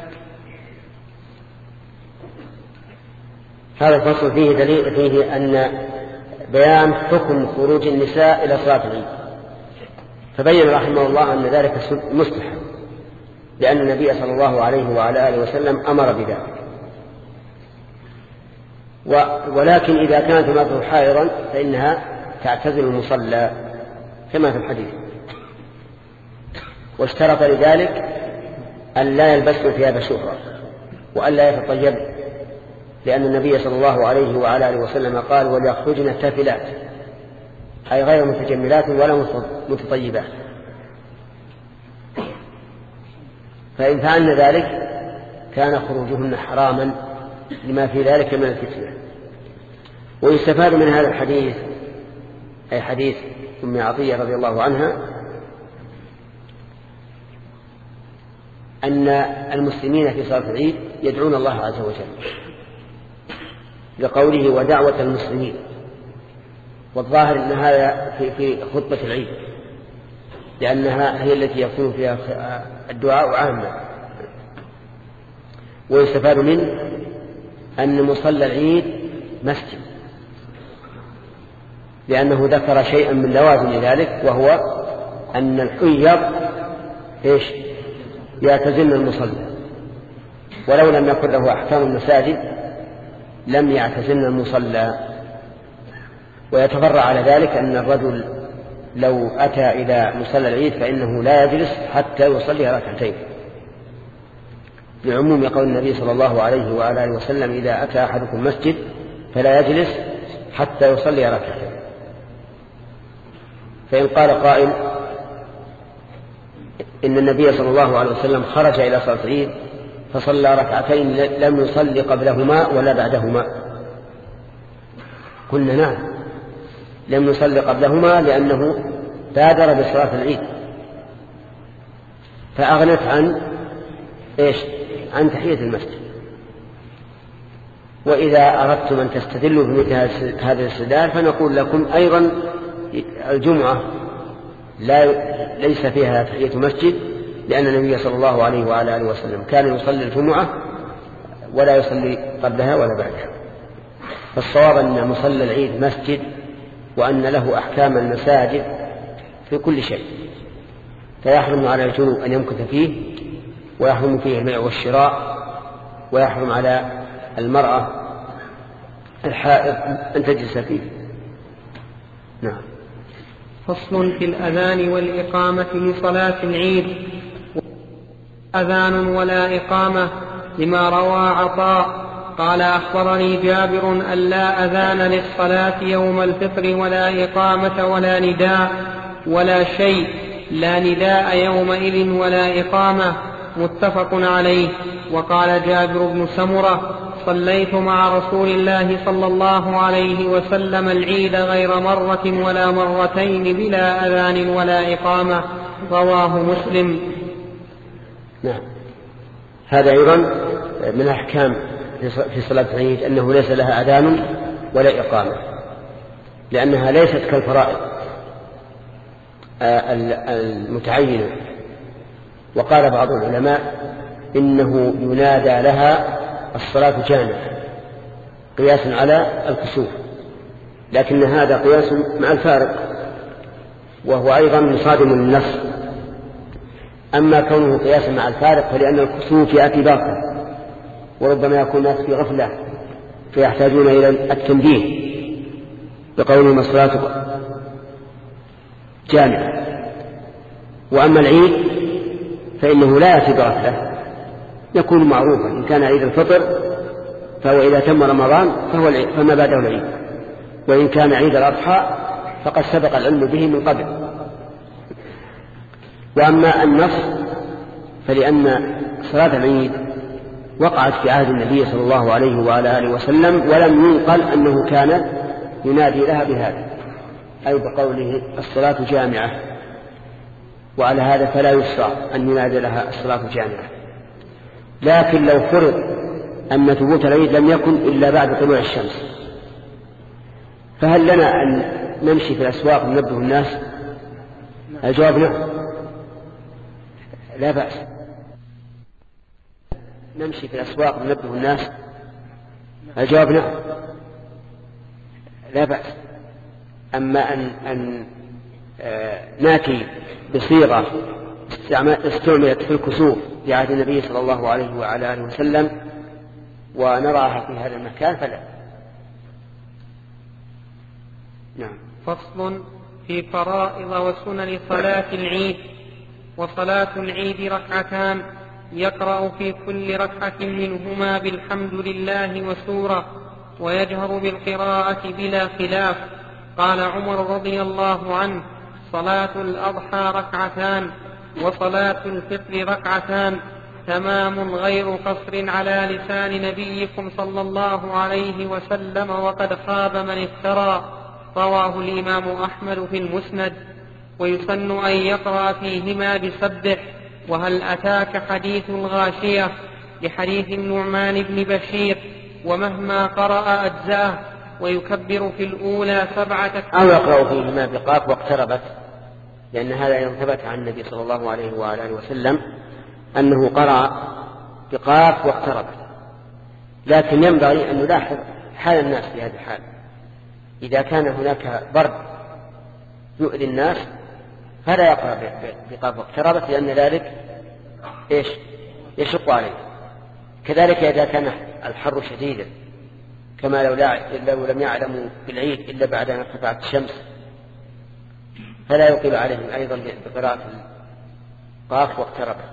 هذا الفصل فيه دليل فيه أن بيان حكم خروج النساء إلى صلاة العيد، فبين رحمه الله أن ذلك مستحب، لأن النبي صلى الله عليه وعلى آله وسلم أمر بذلك. ولكن إذا كانت امرأة حائضا فإنها تعتزل المصلى كما في الحديث، واشترط لذلك أن لا يلبسن ثياب شهرة وأن لا يتطيبن، لأن النبي صلى الله عليه وعلى آله وسلم قال: وليخرجن تافلات، أي غير متجملات ولا متطيبات. فإن فعلن ذلك كان خروجهن حراما لما في ذلك من الفتنة. ويستفاد من هذا الحديث، أي حديث أم عطية رضي الله عنها، أن المسلمين في صلاة العيد يدعون الله عز وجل، لقوله: ودعوة المسلمين. والظاهر أن هذا في, في خطبة العيد، لأنها هي التي يكون فيها الدعاء عامة. ويستفاد منه أن مصلى العيد مسجد، لأنه ذكر شيئا من لوازم ذلك، وهو أن الحيض إيش؟ يعتزلن المصلى، ولو لم يكن له أحكام المساجد لم يعتزلن المصلى. ويتفرع على ذلك أن الرجل لو أتى إلى مصلى العيد فإنه لا يجلس حتى يصلي ركعتين، لعموم قول النبي صلى الله عليه وعلى آله وسلم: إذا أتى أحدكم مسجد فلا يجلس حتى يصلي ركعتين. فإن قال قائل: إن النبي صلى الله عليه وسلم خرج إلى صلاة العيد فصلى ركعتين لم يصلي قبلهما ولا بعدهما، قلنا نعم، لم يصلي قبلهما لأنه بادر بصلاة العيد فأغنت عن إيش؟ عن تحية المسجد. وإذا أردتم أن تستدلوا بمثل هذا الاستدلال فنقول لكم أيضا: الجمعة لا ليس فيها تحية مسجد، لأن النبي صلى الله عليه وعلى آله وسلم كان يصلي الجمعة ولا يصلي قبلها ولا بعدها. فالصواب أن مصلى العيد مسجد، وأن له أحكام المساجد في كل شيء، فيحرم على الجنوب أن يمكث فيه، ويحرم فيه البيع والشراء، ويحرم على المرأة الحائض أن تجلس فيه. نعم. فصل في الأذان والإقامة لصلاة العيد. أذان ولا إقامة، لما روى عطاء قال: أخبرني جابر أن لا أذان للصلاة يوم الفطر ولا إقامة ولا نداء ولا شيء، لا نداء يومئذ ولا إقامة. متفق عليه. وقال جابر بن سمرة: صليت مع رسول الله صلى الله عليه وسلم العيد غير مرة ولا مرتين بلا أذان ولا إقامة. رواه مسلم. نعم. هذا أيضا من أحكام في صلاة العيد أنه ليس لها أذان ولا إقامة، لأنها ليست كالفرائض المتعينة. وقال بعض العلماء إنه ينادى لها الصلاة جامعة قياس على الكسوف، لكن هذا قياس مع الفارق، وهو أيضا مصادم للنص. أما كونه قياسا مع الفارق فلأن الكسوف يأتي باطلا، وربما يكون الناس في غفلة فيحتاجون إلى التنبيه بقولهم الصلاة جامعة. وأما العيد فإنه لا اعتبار له، يكون معروفا. إن كان عيد الفطر فهو إذا تم رمضان فهو فما بعده العيد، وإن كان عيد الأضحى فقد سبق العلم به من قبل. وأما النص فلأن صلاة العيد وقعت في عهد النبي صلى الله عليه وعلى آله وسلم، ولم ينقل أنه كان ينادي لها بهذا، أي بقوله الصلاة جامعة، وعلى هذا فلا يشرع أن ينادي لها الصلاة جامعة. لكن لو فرض أن ثبوت العيد لم يكن إلا بعد طلوع الشمس، فهل لنا أن نمشي في الأسواق ننبه الناس؟ الجواب نعم، لا بأس. نمشي في الأسواق ننبه الناس؟ الجواب نعم، لا بأس. أما أن, أن ناتي بصيغة استعملت في الكسوف في عهد النبي صلى الله عليه وعلى آله وسلم ونراها في هذا المكان فلا. نعم. فصل في فرائض وسنن صلاة العيد. وصلاة العيد ركعتان، يقرأ في كل ركعة منهما بالحمد لله وسورة، ويجهر بالقراءة بلا خلاف. قال عمر رضي الله عنه: صلاة الأضحى ركعتان، وصلاة الفطر ركعتان، تمام غير قصر على لسان نبيكم صلى الله عليه وسلم، وقد خاب من افترى. رواه الإمام أحمد في المسند. ويسن أن يقرأ فيهما بسبح وهل أتاك حديث الغاشية لحديث النعمان بن بشير، ومهما قرأ أجزاه. ويكبر في الأولى سبعة تكبيرات. أو يقرأ فيهما بقاف واقتربت، لأن هذا ثبت عن النبي صلى الله عليه وآله وسلم أنه قرأ بقاف واقتربت. لكن ينبغي أن نلاحظ حال الناس في هذه الحال. إذا كان هناك برد يؤذي الناس فلا يقرأ بقاف واقتربت، لأن ذلك إيش يشق عليه. كذلك إذا كان الحر شديدا، كما لو, لو لم يعلموا بالعيد إلا بعد أن ارتفعت الشمس، فلا يقيل عليهم أيضا بقراءة القاف واقتربت.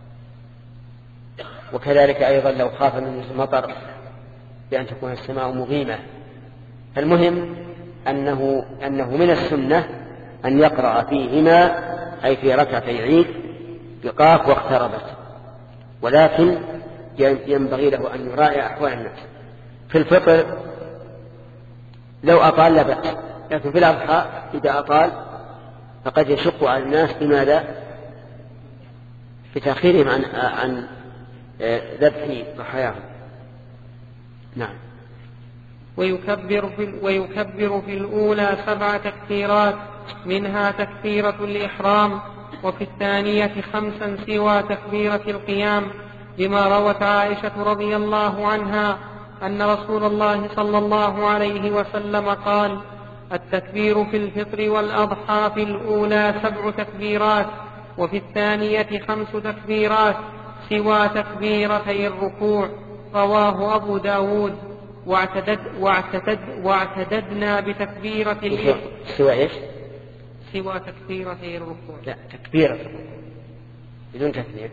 وكذلك أيضا لو خاف من المطر بأن تكون السماء مغيمة. المهم أنه, أنه من السنة أن يقرأ فيهما، أي في ركعتي العيد، بقاف واقتربت. ولكن ينبغي له أن يراعي أحوال الناس. في الفطر لو أطال لا بأس، لكن في الأضحى إذا أطال فقد يشق على الناس. بماذا؟ بتأخيرهم عن عن ذبح ضحاياهم. نعم. ويكبر في, ويكبر في الأولى سبع تكبيرات، منها تكبيرة الإحرام، وفي الثانية خمسا سوى تكبيرة القيام، لما روت عائشة رضي الله عنها أن رسول الله صلى الله عليه وسلم قال: التكبير في الفطر والأضحى في الأولى سبع تكبيرات، وفي الثانية خمس تكبيرات سوى تكبيرتي الركوع. رواه أبو داود. واعتدد واعتدد واعتددنا بتكبيرة الإحرام. سوى إيش؟ سوى تكبيرتي الركوع. لا، تكبيرة الركوع بدون تكبير.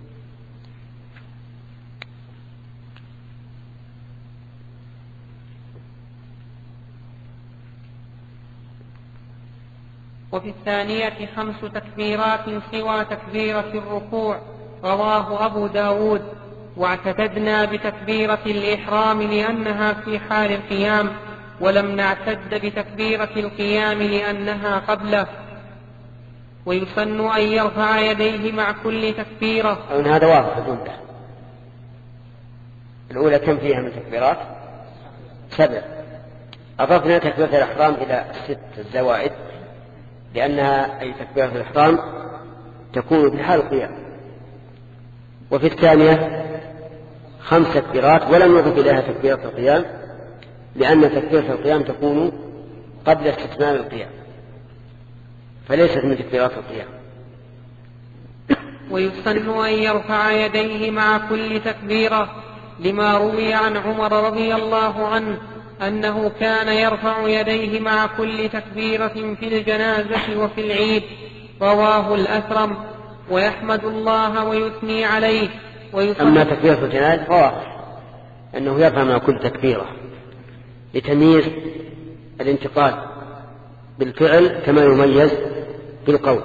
وفي الثانية خمس تكبيرات سوى تكبيرة الركوع. رواه أبو داود. واعتددنا بتكبيرة الإحرام لأنها في حال القيام، ولم نعتد بتكبيرة القيام لأنها قبله. ويسن أن يرفع يديه مع كل تكبيرة. أو هذا واضح الجملة. الأولى كم فيها من تكبيرات؟ سبع. أضفنا تكبيرة الإحرام إلى الست الزوائد، لأنها أي تكبيرة الإحرام تكون في حال القيام. وفي الثانية خمس تكبيرات، ولم يضف إليها تكبيرة القيام، لأن تكبيرة القيام تكون قبل استتمام القيام، فليست من تكبيرات القيام. ويسن أن يرفع يديه مع كل تكبيرة، لما روي عن عمر رضي الله عنه أنه كان يرفع يديه مع كل تكبيرة في الجنازة وفي العيد. رواه الأثرم. ويحمد الله ويثني عليه ويصلي. أما تكبيرة الجنائز فواضح أنه يرفع مع كل تكبيرة لتمييز الانتقال بالفعل كما يميز بالقول،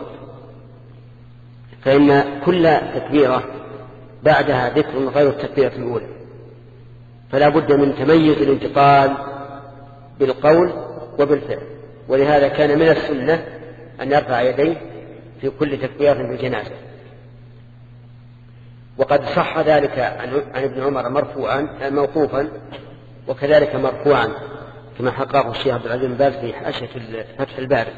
فإن كل تكبيرة بعدها ذكر غير التكبيرة الأولى، فلا بد من تميز الانتقال بالقول وبالفعل. ولهذا كان من السنة أن يرفع يديه في كل تكبيرة بالجنازة. وقد صح ذلك عن ابن عمر مرفوعا موقوفا وكذلك مرفوعا كما حققه الشيخ عبد العزيز بن باز في حاشية فتح الباري.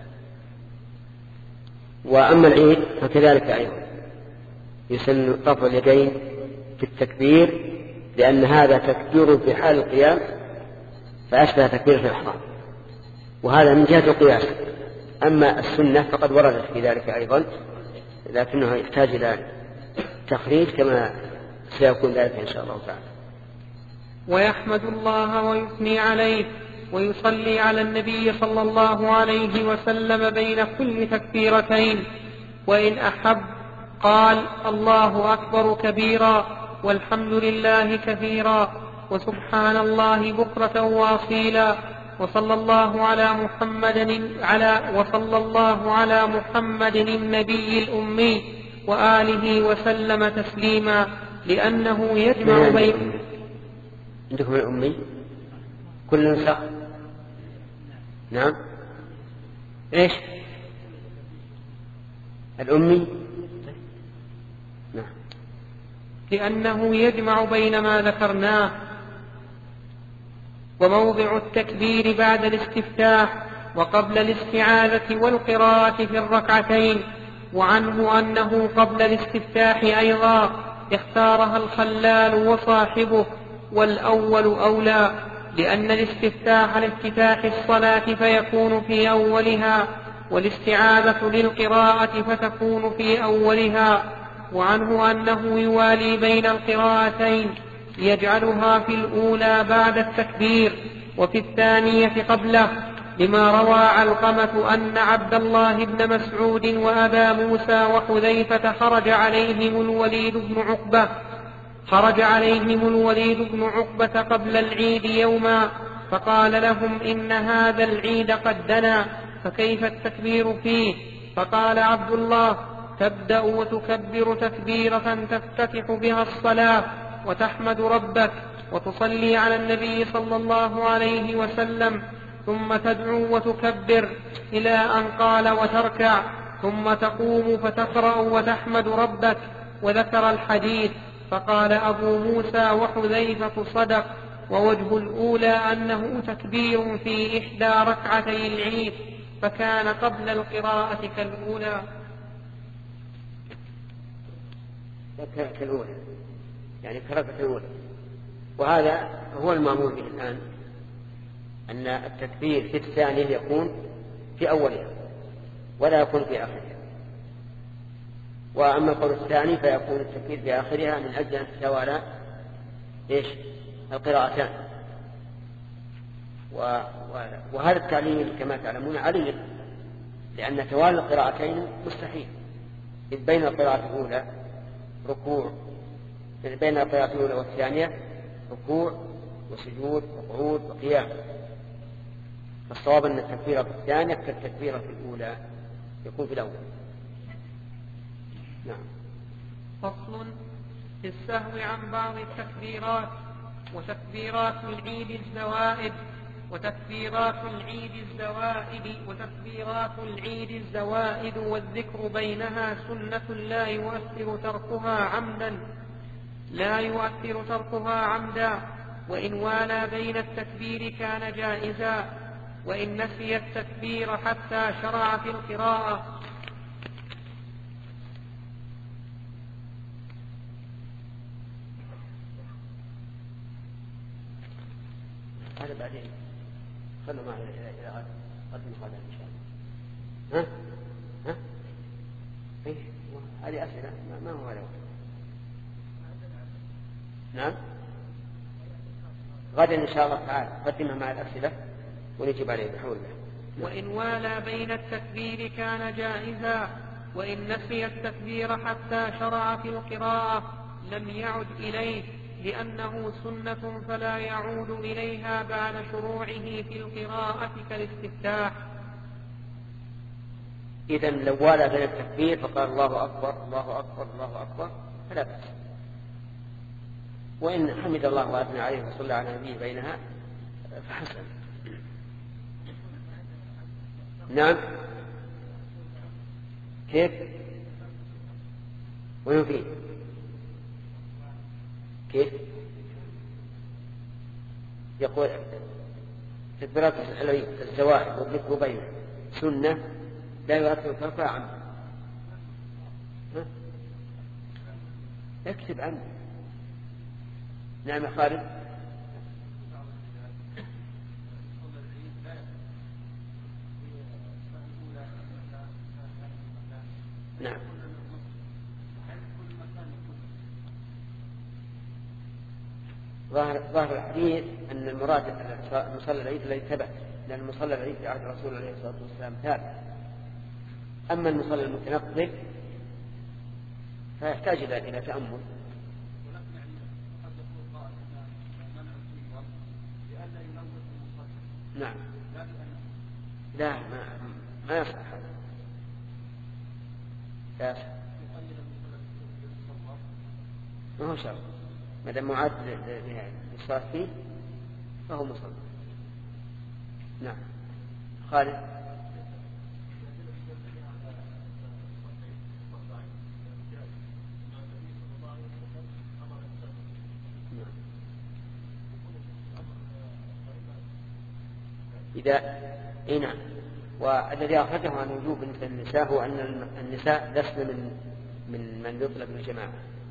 وأما العيد فكذلك أيضا يسن رفع اليدين في التكبير، لأن هذا تكبير في حال القيام فأشبه تكبير في الإحرام، وهذا من جهة القياس. أما السنة فقد وردت في ذلك أيضا، لكنه يحتاج إلى تخريج كما سيكون ذلك إن شاء الله تعالى. ويحمد الله ويثني عليه ويصلي على النبي صلى الله عليه وسلم بين كل تكبيرتين، وإن أحب قال الله أكبر كبيرا والحمد لله كثيرا وسبحان الله بكرة وأصيلا وصلى الله على محمد على وصلى الله على محمد النبي الأمي وآله وسلم تسليما، لأنه يجمع بين. عندكم الأمي كل نسخ؟ نعم. إيش الأمي؟ نعم. لأنه يجمع بين ما ذكرناه. وموضع التكبير بعد الاستفتاح وقبل الاستعاذة والقراءة في الركعتين. وعنه أنه قبل الاستفتاح أيضا اختارها الخلال وصاحبه، والأول أولى، لأن الاستفتاح لافتتاح الصلاة فيكون في أولها، والاستعاذة للقراءة فتكون في أولها. وعنه أنه يوالي بين القراءتين، يجعلها في الأولى بعد التكبير وفي الثانية قبله، لما روى علقمة أن عبد الله بن مسعود وأبا موسى وحذيفة خرج عليهم الوليد بن عقبة خرج عليهم الوليد بن عقبة قبل العيد يوما، فقال لهم إن هذا العيد قد دنا، فكيف التكبير فيه؟ فقال عبد الله: تبدأ وتكبر تكبيرة تفتتح بها الصلاة وتحمد ربك وتصلي على النبي صلى الله عليه وسلم، ثم تدعو وتكبر إلى أن قال وتركع، ثم تقوم فتقرأ وتحمد ربك. وذكر الحديث، فقال أبو موسى وحذيفة: صدق. ووجه الأولى أنه تكبير في إحدى ركعتي العيد، فكان قبل القراءة كالأولى. كالأولى يعني كركعة الأولى. وهذا هو المأمور به الآن، أن التكبير في الثانية يكون في أولها ولا يكون في آخرها. وأما القول الثاني فيكون التكبير في آخرها من أجل أن تتوالى إيش القراءتان. وهذا التعليل كما تعلمون عليل، لأن توالي القراءتين مستحيل، إذ بين القراءة الأولى ركوع بين القراءة الأولى والثانية ركوع وسجود وقعود وقيام. فالصواب أن التكبير في الثانية كالتكبير في الأولى يكون في الأول. نعم. فصل في السهو عن بعض التكبيرات. وتكبيرات العيد الزوائد وتكبيرات العيد الزوائد وتكبيرات العيد الزوائد والذكر بينها سنة لا يؤثر تركها عمدا لا يؤثر تركها عمدا وإن والى بين التكبير كان جائزا، وإن نسي التكبير حتى شرع في القراءة. هذا بعدين خلوا معي إلى غد غد مقابل إن شاء الله. ها ها إيه هذه أسئلة ما هو هذا. نعم غدا إن شاء الله تعالى قدمها مع الأسئلة ونجيب عليه بحول الله. وإن والى بين التكبير كان جائزا، وإن نسي التكبير حتى شرع في القراءة لم يعد إليه لأنه سنة فلا يعود إليها بعد شروعه في القراءة كالاستفتاح. إذن لو والى بين التكبير فقال الله أكبر الله أكبر الله أكبر فلا بأس، وإن حمد الله وأثنى عليه وصلى على نبيه بينها فحسن. نعم. كيف؟ وين فيه؟ كيف؟ يقول تكبيرات الزوائد والذكر بينه سنة لا يؤثر تركها عنه. اكتب عنه. نعم يا خالد. نعم. ظاهر ظاهر الحديث أن المراد مصلى العيد الذي ثبت، لأن مصلى العيد في عهد الرسول عليه الصلاة والسلام ثابت. أما المصلى المتنقل فيحتاج إلى تأمل. نعم. لا ما ما يصح هذا. لا ما هو شرط، ما دام معاد للصلاة فيه فهو مصلى. نعم. خالد. إذا إيه نعم. والذي أخرجه عن وجوب بالنسبة للنساء هو أن النساء لسن من من من يطلب الجماعة.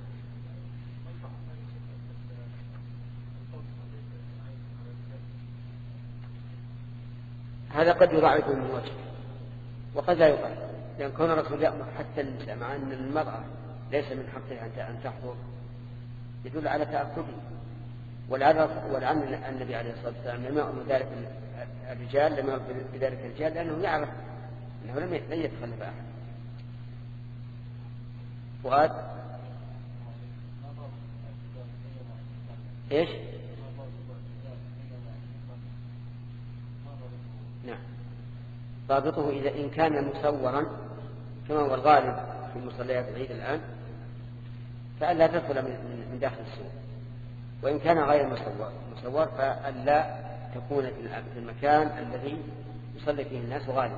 هذا قد يضاعف من وجه وقد لا يضاعف، لأن كون الرسول يأمر حتى النساء مع أن المرأة ليس من حقها أن تحضر يدل على تأكده. ولعل النبي عليه الصلاة والسلام لم يأمر ذلك الرجال لم يأمر بذلك الرجال لأنه يعرف أنه لم يتخلف أحد. فؤاد. إيش؟ نعم. ضابطه إذا إن كان مصورا كما هو الغالب في مصليات العيد الآن فألا تدخل من داخل السوق، وإن كان غير مصور مصور فألا تكون في المكان الذي يصلي فيه الناس غالبا.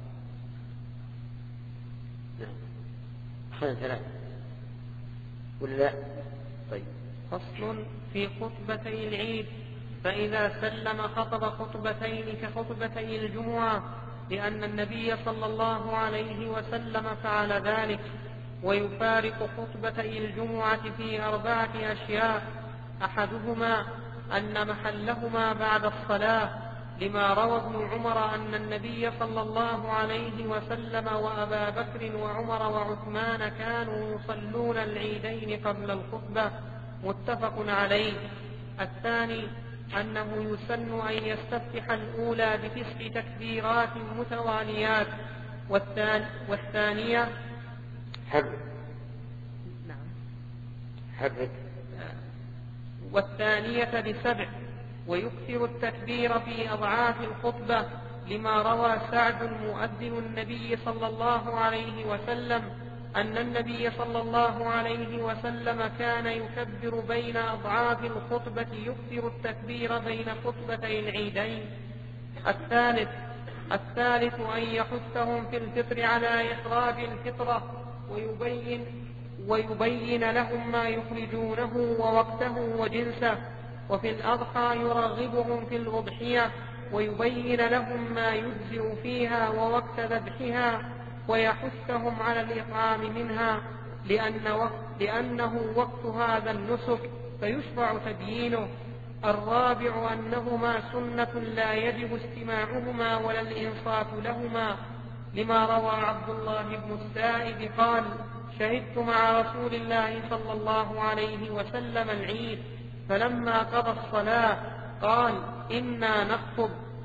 نعم. خلنا ثلاثة ولا لا؟ طيب. فصل في خطبتي العيد. فإذا سلم خطب خطبتين كخطبتي الجمعة، لأن النبي صلى الله عليه وسلم فعل ذلك. ويفارق خطبتي الجمعة في أربعة أشياء: أحدهما أن محلهما بعد الصلاة، لما روى ابن عمر أن النبي صلى الله عليه وسلم وأبا بكر وعمر وعثمان كانوا يصلون العيدين قبل الخطبة، متفق عليه. الثاني أنه يسن أن يستفتح الأولى بتسع تكبيرات متواليات، والثاني والثانية حرك نعم حرك والثانية بسبع، ويكثر التكبير في أضعاف الخطبة، لما روى سعد مؤذن النبي صلى الله عليه وسلم أن النبي صلى الله عليه وسلم كان يكبر بين أضعاف الخطبة، يكثر التكبير بين خطبتي العيدين. الثالث الثالث أن يحثهم في الفطر على إخراج الفطرة، ويبين ويبين لهم ما يخرجونه ووقته وجنسه. وفي الأضحى يرغبهم في الأضحية، ويبين لهم ما يجزئ فيها ووقت ذبحها، ويحثهم على الإطعام منها، لأن وقت لأنه وقت هذا النسك فيشرع تبيينه. الرابع أنهما سنة لا يجب استماعهما ولا الإنصات لهما، لما روى عبد الله بن السائب قال: شهدت مع رسول الله صلى الله عليه وسلم العيد، فلما قضى الصلاة قال: إنا نخطب،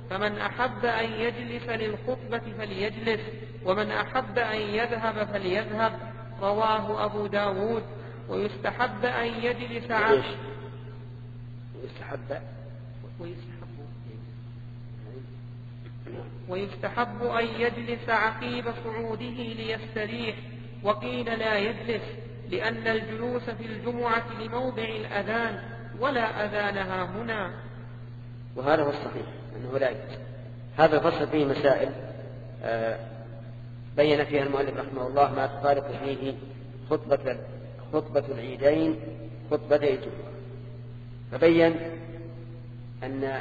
فمن أحب أن يجلس للخطبة فليجلس، ومن أحب أن يذهب فليذهب. رواه أبو داود. ويستحب أن يجلس عقب ويستحب ويستحب أن يجلس عقيب صعوده ليستريح. وقيل لا يجلس، لأن الجلوس في الجمعة لموضع الأذان ولا أذانها هنا. وهذا هو الصحيح أنه لا يجلس. هذا الفصل فيه مسائل بين فيها المؤلف رحمه الله ما تفارق فيه خطبة خطبة العيدين خطبتي الجمعة. فبين أن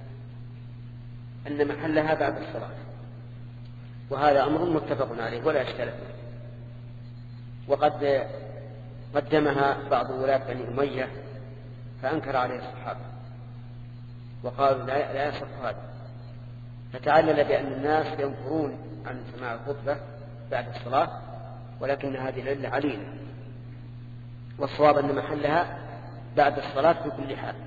أن محلها بعد الصلاة، وهذا أمر متفق عليه ولا إشكال فيه. وقد قدمها بعض ولاة بني أمية فأنكر عليه الصحابة وقالوا لا, لا يصح هذا، فتعلل بأن الناس ينفرون عن سماع الخطبة بعد الصلاة، ولكن هذه العلة عليلة، والصواب أن محلها بعد الصلاة في كل حال.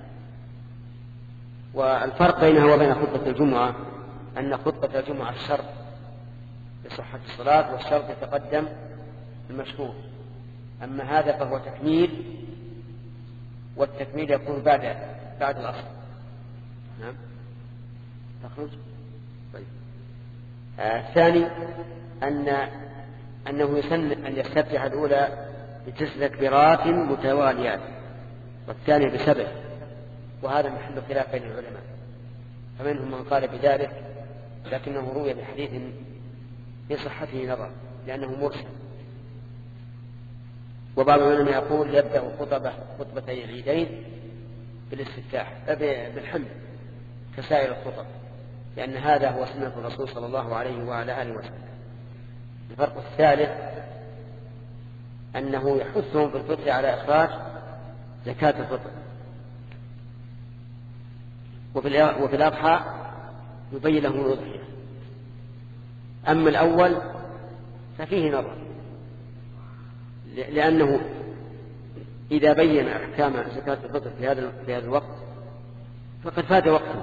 والفرق بينها وبين خطبة الجمعة أن خطبة الجمعة الشرط لصحة الصلاة، والشرط يتقدم المشهور. أما هذا فهو تكميل، والتكميل يكون بعد بعد الأصل. نعم تخرج. طيب. آه ثاني أن أنه يسن أن يستفتح الأولى بتسع تكبيرات متواليات والثانية بسبع، وهذا محل خلاف بين العلماء، فمنهم من قال بذلك لكنه روي بحديث في صحته نظر لأنه مرسل. وبعض العلماء يقول يبدأ خطبة خطبتي العيدين بالاستفتاح بالحمد كسائر الخطب، لأن هذا هو سنة الرسول صلى الله عليه وعلى آله وسلم. الفرق الثالث أنه يحثهم في الفطر على إخراج زكاة الفطر، وفي الأضحى يبين لهم الأضحية. أما الأول ففيه نظر، لأنه إذا بين أحكام زكاة الفطر في هذا في هذا الوقت فقد فات وقته،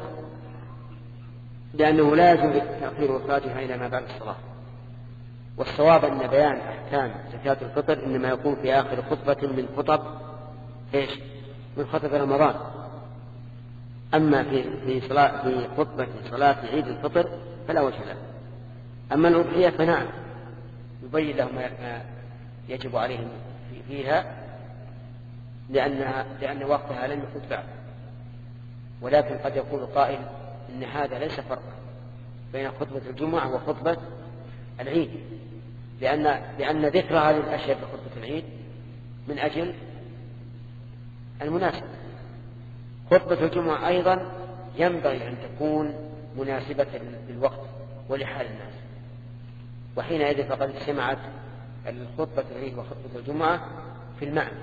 لأنه لا يجوز تأخير إخراجها إلى ما بعد الصلاة. والصواب أن بيان أحكام زكاة الفطر إنما يكون في آخر خطبة من خطب إيش من خطب رمضان. أما في في صلاة في خطبة صلاة عيد الفطر فلا وجه له. أما الأضحية فنعم يبين لهم ما يجب عليهم فيها، لأنها لأن وقتها لم يفت بعد. ولكن قد يقول قائل إن هذا ليس فرقا بين خطبة الجمعة وخطبة العيد، لأن لأن ذكر هذه الأشياء في خطبة العيد من أجل المناسبة. خطبة الجمعة أيضا ينبغي أن تكون مناسبة للوقت ولحال الناس، وحينئذ فقد اجتمعت الخطبة العيد وخطبة الجمعة في المعنى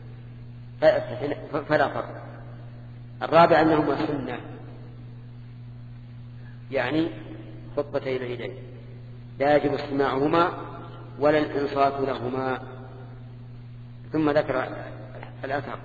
فلا فرق. الرابع أنهما سنة، يعني خطبتي العيدين لا يجب استماعهما ولا الانصات لهما. ثم ذكر الأثر.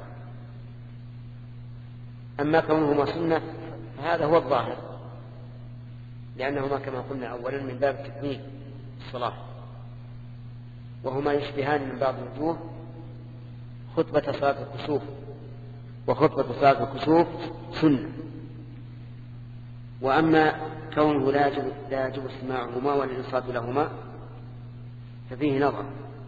أما كونهما سنة فهذا هو الظاهر، لأنهما كما قلنا أولا من باب تكميل الصلاة، وهما يشبهان من بعض الوجوه خطبة صلاة الكسوف وخطبة صلاة الكسوف سنة. وأما كونه لا يجب, لا يجب استماعهما ولا الانصات لهما ففيه نظر،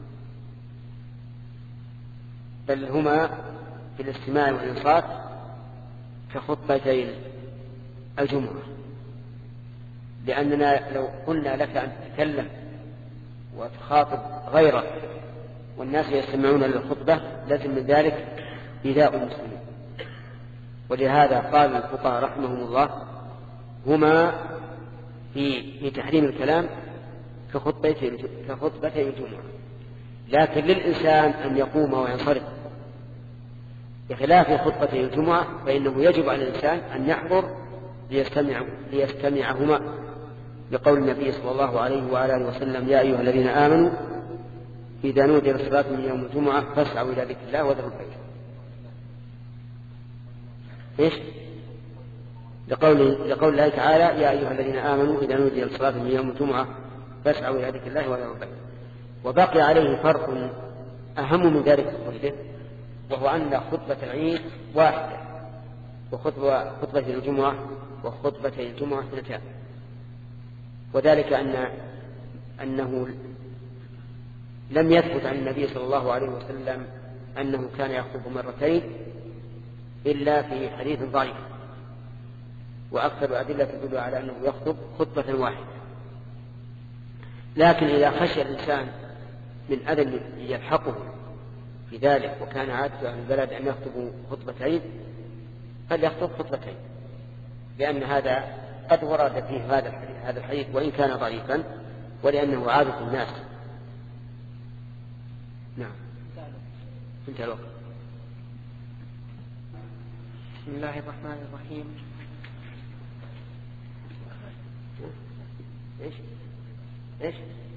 بل هما في الاستماع والانصات كخطبتي الجمعة، لأننا لو قلنا لك أن تتكلم وتخاطب غيرك والناس يستمعون للخطبة لازم من ذلك إيذاء المسلمين. ولهذا قال الفقهاء رحمهم الله هما في في تحريم الكلام كخطبتي كخطبتي الجمعة، لكن للإنسان أن يقوم وينصرف، بخلاف خطبتي الجمعة فإنه يجب على الإنسان أن يحضر ليستمع ليستمعهما، لقول النبي صلى الله عليه وآله وسلم يا أيها الذين آمنوا إذا نودي للصلاة من يوم الجمعة فاسعوا إلى ذكر الله وذروا البيع. إيش؟ لقول, لقول الله تعالى: يا أيها الذين آمنوا إذا نودي للصلاة من يوم الجمعة فاسعوا إلى ذكر الله وذروا البيع. وبقي عليه فرق أهم من ذلك كله، وهو أن خطبة العيد واحدة، وخطبة خطبة الجمعة وخطبة الجمعة اثنتان، وذلك أن أنه لم يثبت عن النبي صلى الله عليه وسلم أنه كان يخطب مرتين إلا في حديث ضعيف، وأكثر الأدلة تدل على أنه يخطب خطبة واحدة. لكن إذا خشي الإنسان من أذى يلحقه في ذلك وكان عادة أهل البلد أن يخطبوا خطبتين فليخطب خطبتين، لأن هذا قد ورد فيه هذا الحديث وإن كان ضعيفا، ولأنه عادة الناس. نعم. انتهى الوقت. بسم الله الرحمن الرحيم. ايش ايش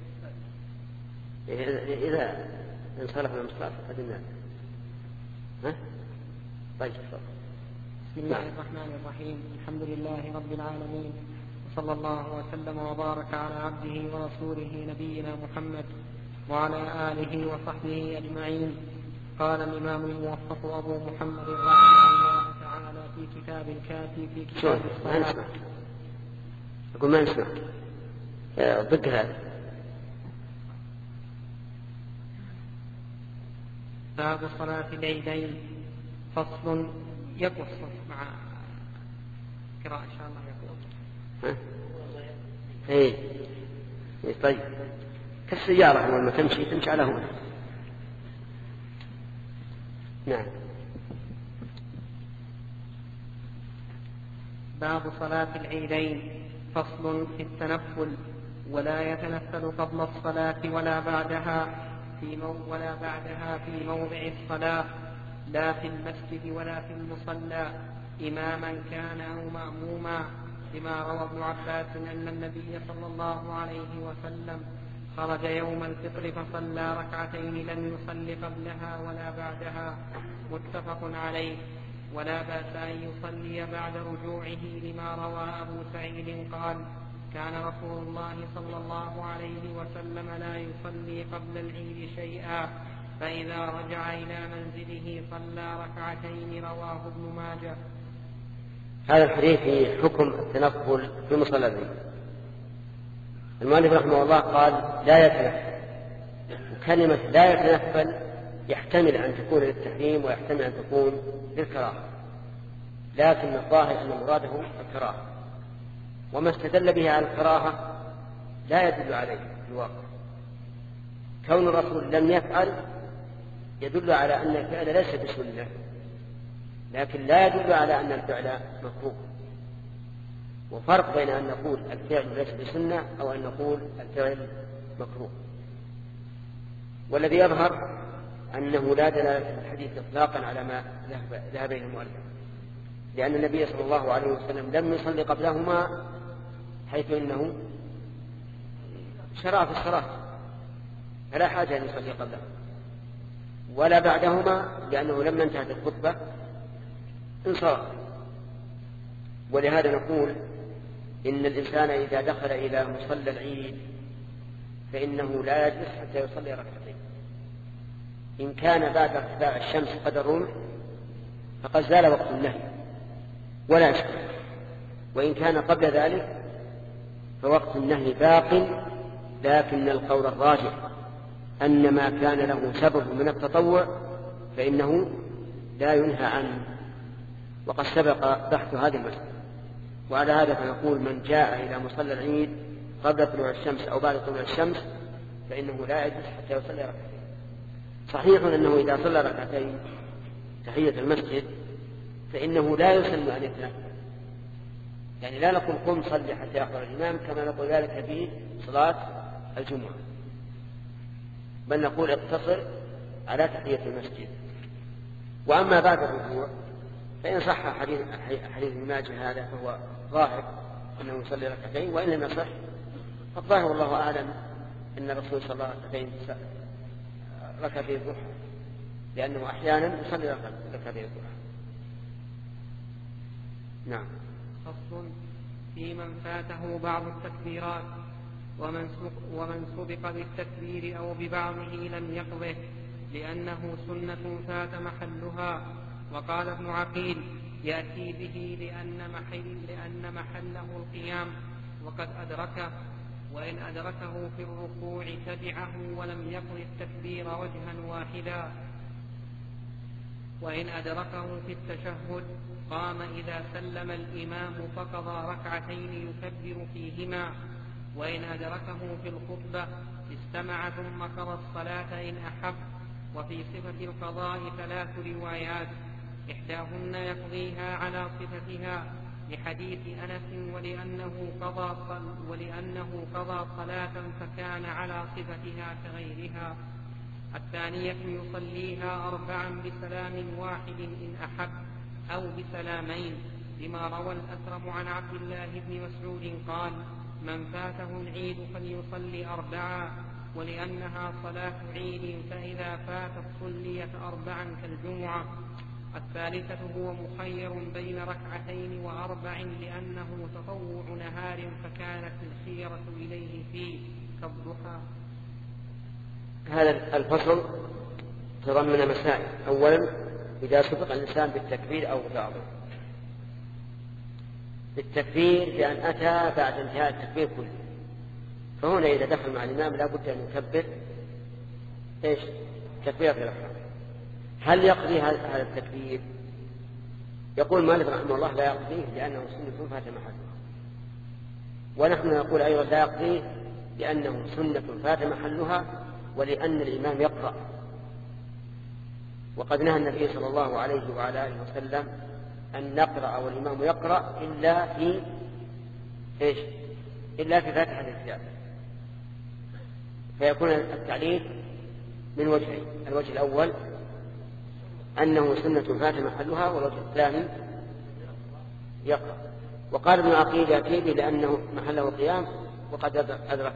اذا انصرف من المصطلح قدمنا. ها طيب. بسم الله الرحمن الرحيم. الحمد لله رب العالمين، وصلى الله وسلم وبارك على عبده ورسوله نبينا محمد وعلى آله وصحبه أجمعين. قال الإمام الموفق أبو محمد رحمه الله تعالى في كتاب الكافي في كتاب الصلاة. أقول ما نسمع ضد هذا. باب صلاة العيدين. فصل. يقص مع قراءة إن شاء الله يقول. ها؟ إيه. طيب. كالسيارة أول ما تمشي تمشي على هنا. نعم. باب صلاة العيدين. فصل في التنفل. ولا يتنفل قبل الصلاة ولا بعدها في مو ولا بعدها في موضع الصلاة، لا في المسجد ولا في المصلى، إماما كان أو مأموما، لما روى ابن عباس أن النبي صلى الله عليه وسلم خرج يوم الفطر فصلى ركعتين لم يصل قبلها ولا بعدها، متفق عليه. ولا بأس أن يصلي بعد رجوعه، لما روى أبو سعيد قال: كان رسول الله صلى الله عليه وسلم لا يصلي قبل العيد شيئا، فإذا رجع إلى منزله صلى ركعتين، رواه ابن ماجه. هذا الحديث في حكم التنفل في مصلى العيد. المؤلف رحمه الله قال لا يتنفل، وكلمة لا يتنفل يحتمل أن تكون للتحريم ويحتمل أن تكون للكراهة، لكن الظاهر أن مراده الكراهة، وما استدل به على الكراهة لا يدل عليه في الواقع. كون الرسول لم يفعل يدل على أن الفعل ليس بسنة، لكن لا يدل على أن الفعل مكروه. وفرق بين أن نقول الفعل ليس بسنة أو أن نقول الفعل مكروه. والذي يظهر أنه لا دلالة في الحديث إطلاقا على ما ذهب إليه المؤلف، لأن النبي صلى الله عليه وسلم لم يصلي قبلهما، حيث إنه شرع في الصلاة فلا حاجة أن يصلي قبله، ولا بعدهما لأنه لما انتهت الخطبة انصرف. ولهذا نقول إن الإنسان إذا دخل إلى مصلى العيد فإنه لا يجلس حتى يصلي ركعتين. إن كان بعد ارتفاع الشمس قدر فقد زال وقت النهي ولا إشكال، وإن كان قبل ذلك فوقت النهي باق، لكن القول الراجح أن ما كان له سبب من التطوع فإنه لا ينهى عنه، وقد سبق بحث هذه المسألة. وعلى هذا فنقول من جاء إلى مصلى العيد قبل طلوع الشمس أو بعد طلوع الشمس فإنه لا يجلس حتى يصلي ركعتين. صحيح أنه إذا صلى ركعتين تحية المسجد فإنه لا يسن أن يتنفل، يعني لا نقول قم صلي حتى يحضر الإمام كما نقول ذلك في صلاة الجمعة، بل نقول اقتصر على تحية المسجد. وأما بعد الركوع فإن صح حديث حديث ابن ماجه هذا فهو ظاهر أنه يصلي ركعتين، وإن لم يصح فالظاهر والله أعلم أن الرسول صلى الله عليه وسلم ركعتي الضحى، لأنه أحيانا يصلي ركعتي الضحى. نعم. فصل في من فاته بعض التكبيرات ومن ومن سبق بالتكبير أو ببعضه لم يقضه لأنه سنة فات محلها. وقال ابن عقيل يأتي به لأن, محل لأن محله القيام وقد أدركه، وإن أدركه في الركوع تبعه ولم يقض التكبير وجها واحدا، وإن أدركه في التشهد قام إذا سلم الإمام فقضى ركعتين يكبر فيهما، وإن أدركه في الخطبة استمع ثم قضى الصلاة إن أحب. وفي صفة القضاء ثلاث روايات، إحداهن يقضيها على صفتها لحديث أنس ولأنه قضى, ولأنه قضى صلاة فكان على صفتها كغيرها. الثانية يصليها أربعا بسلام واحد إن أحب أو بسلامين، لما روى الأثرم عن عبد الله بن مسعود قال من فاته العيد فليصلي أربعا، ولأنها صلاة عيد فإذا فاتت صليت أربعا كالجمعة. الثالثة هو مخير بين ركعتين وأربع لأنه تطوع نهار فكانت الخيرة إليه فيه كالضحى. هذا الفصل تضمن مسائل. أولا إذا سبق الإنسان بالتكبير أو ببعضه، بالتكبير بأن أتى بعد انتهاء التكبير كله، فهنا إذا دخل مع الإمام لا بد أن يكبر إيش؟ تكبير في الإحرام. هل يقضي هذا التكبير؟ يقول مالك رحمه الله لا يقضيه لأنه سنة فات محلها، ونحن نقول أيضا لا يقضيه لأنه سنة فات محلها ولأن الإمام يقرأ، وقد نهى النبي صلى الله عليه وعلى آله وسلم أن نقرأ والإمام يقرأ إلا في إيش؟ إلا في فاتحة الكتاب. فيكون التعليل من وجهين، الوجه الأول أنه سنة فات محلها، والوجه الثاني يقرأ. وقال ابن عقيل يأتي به لأنه محله قيام وقد أدرك،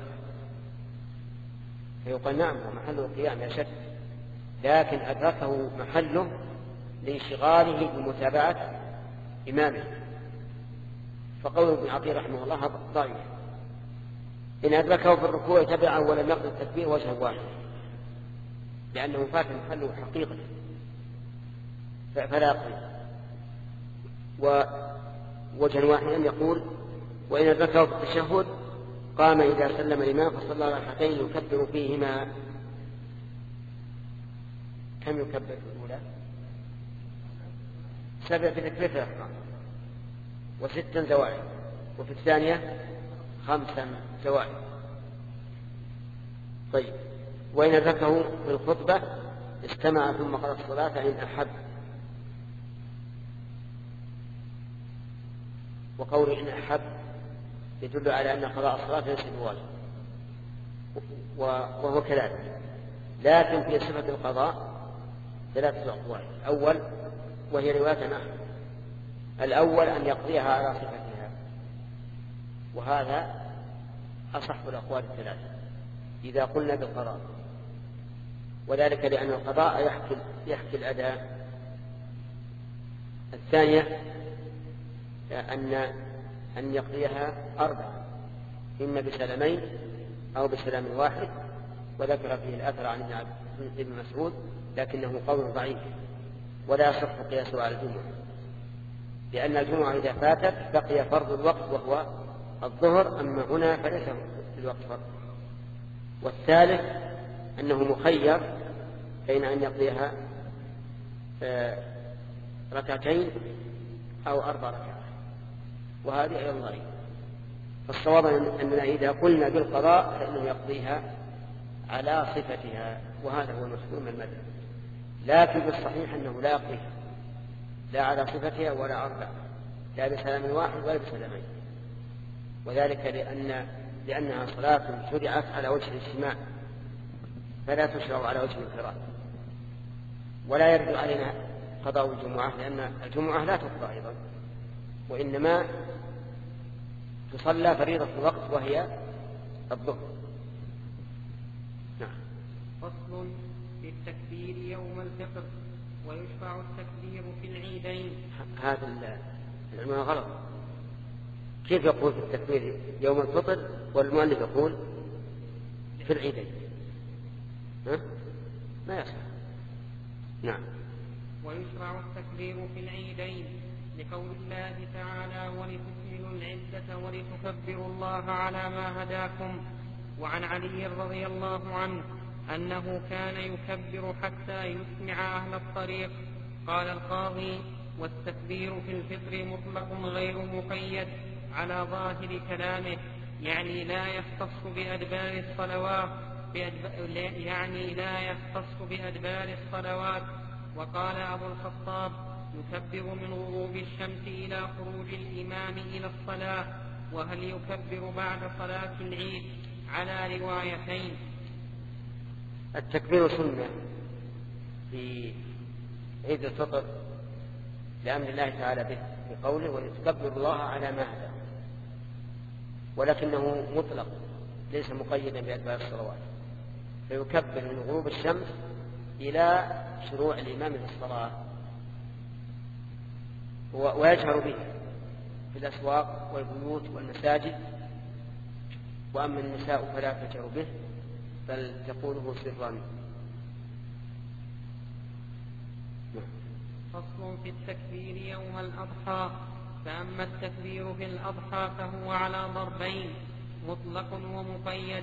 فيقال نعم محله قيام يا شك، لكن أدركه محله لانشغاله بمتابعة إمامه، فقول ابن عقيل رحمه الله ضعيف. إن أدركه في الركوع تبعه ولم يقضي التكبير وجها واحد لأنه فات محله حقيقة فلا يقضي. ووجها واحدا يقول وإن أدركه في التشهد قام إذا سلم الإمام فصلى ركعتين يكبر فيهما. كم يكبر في الأولى؟ سبع في تكبيرة الإحرام وستا زوائد، وفي الثانية خمسا زوائد. طيب وإن أدركه في الخطبة استمع ثم قضى الصلاة إن أحب. وقول إن أحب يدل على أن قضاء الصلاة ليس بواجب، وهو كذلك. لكن في صفة القضاء ثلاثة أقوال. أول وهي رواية أحمد، الأول أن يقضيها على صفتها، وهذا أصح الأقوال الثلاثة إذا قلنا بالقضاء، وذلك لأن القضاء يحكي, يحكي الأداء. الثانية أن أن يقضيها أربعة إما بسلامين أو بسلام واحد، وذكر فيه الأثر عن ابن مسعود لكنه قول ضعيف ولا يصح قياسه على الجمعة، لأن الجمعة إذا فاتت بقي فرض الوقت وهو الظهر، أما هنا فليس الوقت فرض. والثالث أنه مخير بين أن يقضيها ركعتين أو أربع ركعات، وهذه أيضا ضعيف. فالصواب أننا إذا قلنا بالقضاء فإنه يقضيها على صفتها، وهذا هو المسلم المذهب. لكن بالصحيح أنه لا يقضيها لا على صفتها ولا أربع، لا بسلام واحد ولا بسلامين، وذلك لأن لأنها صلاة شرعت على وجه الاجتماع فلا تشرع على وجه الانفراد. ولا يرد علينا قضاء الجمعة لأن الجمعة لا تقضى أيضا، وإنما تصلى فريضة الوقت وهي الظهر. نعم. فصل في التكبير يوم الفطر ويشفع التكبير في العيدين. هذا العنوان غلط، كيف يقول في التكبير يوم الفطر والمؤلف يقول في العيدين؟ ها؟ ما يصح. نعم. ويشرع التكبير في العيدين لقول الله تعالى ولتكملوا العدة ولتكبروا الله على ما هداكم. وعن علي رضي الله عنه أنه كان يكبر حتى يسمع أهل الطريق. قال القاضي والتكبير في الفطر مطلق غير مقيد على ظاهر كلامه، يعني لا يختص بأدبار الصلوات بأدب... يعني لا يختص بأدبار الصلوات. وقال أبو الخطاب يكبر من غروب الشمس إلى خروج الإمام إلى الصلاة. وهل يكبر بعد صلاة العيد؟ على روايتين. التكبير سنة في عيد الفطر لأمر الله تعالى به بقوله ولتكبروا الله على ما هداكم، ولكنه مطلق ليس مقيدا بأدبار الصلوات، فيكبر من غروب الشمس إلى شروع الإمام في الصلاة، ويجهر به في الأسواق والبيوت والمساجد. وأما النساء فلا تجهر به بل تقوله سرا. فصل في التكبير يوم الأضحى. فأما التكبير في الأضحى فهو على ضربين مطلق ومقيد.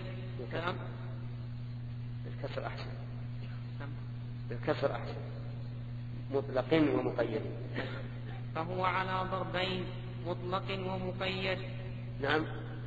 بالكسر أحسن، بالكسر أحسن، مطلق ومقيد. فهو على ضربين مطلق ومقيد. نعم،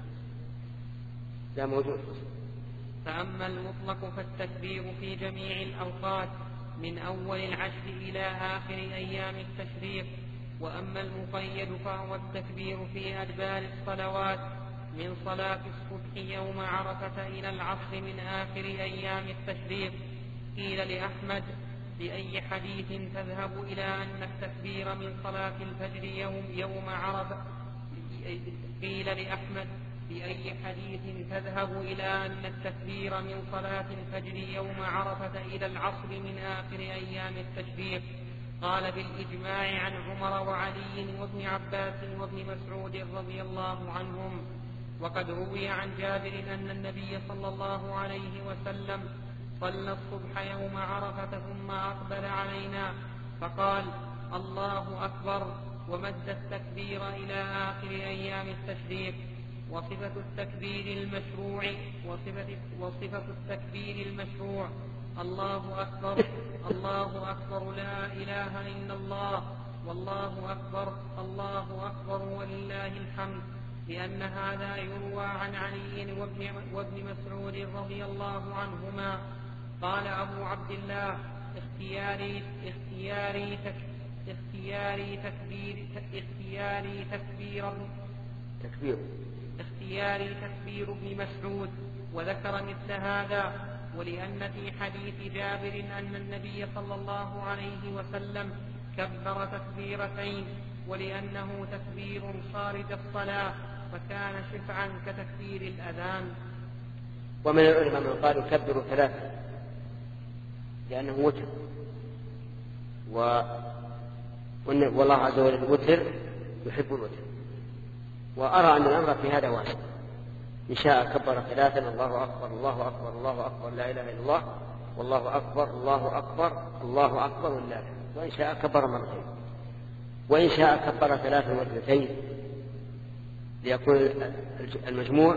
لا موجود. فأما المطلق فالتكبير في جميع الأوقات من أول العشر إلى آخر أيام التشريق. وأما المقيد فهو التكبير في أدبار الصلوات من صلاة الصبح يوم عرفة إلى العصر من آخر أيام التشريق. قيل لأحمد بأي حديث تذهب إلى أن التكبير من صلاة الفجر يوم, يوم عرفة قيل لأحمد بأي حديث تذهب إلى أن التكبير من صلاة الفجر يوم عرفة إلى العصر من آخر أيام التشريق؟ قال بالإجماع عن عمر وعلي وابن عباس وابن مسعود رضي الله عنهم. وقد روي عن جابر أن النبي صلى الله عليه وسلم صلى الصبح يوم عرفة ثم أقبل علينا فقال الله أكبر ومد التكبير إلى آخر أيام التشريق. وصفة التكبير المشروع وصفة, وصفة التكبير المشروع الله أكبر الله أكبر لا إله إلا الله والله أكبر الله أكبر ولله الحمد، لأن هذا يروى عن علي وابن, وابن مسعود رضي الله عنهما. قال أبو عبد الله اختياري اختياري تك اختياري تكبير اختياري تكبير تكبير اختياري تكبير ابن مسعود. وذكر مثل هذا ولأن في حديث جابر أن النبي صلى الله عليه وسلم كبر تكبيرتين ولأنه تكبير خارج الصلاة فكان شفعا كتكبير الأذان. ومن العلماء من قالوا كبروا ثلاثة لأنه وتر، و... والله عز وجل وتر يحب الوتر. وأرى أن الأمر في هذا واسع، إن شاء كبر ثلاثا الله أكبر الله أكبر الله أكبر لا إله إلا الله والله أكبر الله أكبر الله أكبر ولله الحمد، وإن شاء كبر مرتين، وإن شاء كبر ثلاثا واثنتين ليكون المجموع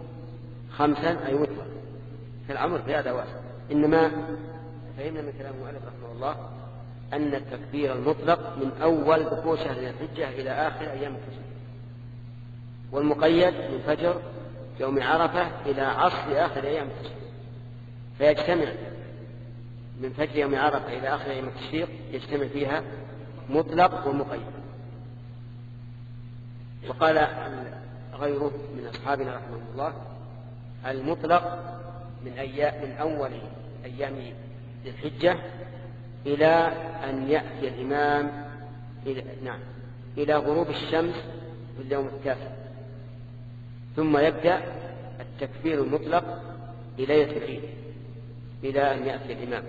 خمسا أي وترا. فالأمر في هذا واسع. إنما فهمنا من كلام المؤلف رحمه الله أن التكبير المطلق من أول دخول شهر الحجة إلى آخر أيام التشريق، والمقيد من فجر يوم عرفة إلى عصر آخر أيام التشريق، فيجتمع من فجر يوم عرفة إلى آخر أيام التشريق يجتمع فيها مطلق ومقيد. وقال غيره من أصحابنا رحمه الله المطلق من, أيام من أول أيام الحجة إلى أن يأتي الإمام إلى, نعم إلى غروب الشمس في اليوم التاسع، ثم يبدأ التكبير المطلق ليلة العيد إلى أن يأتي الإمام.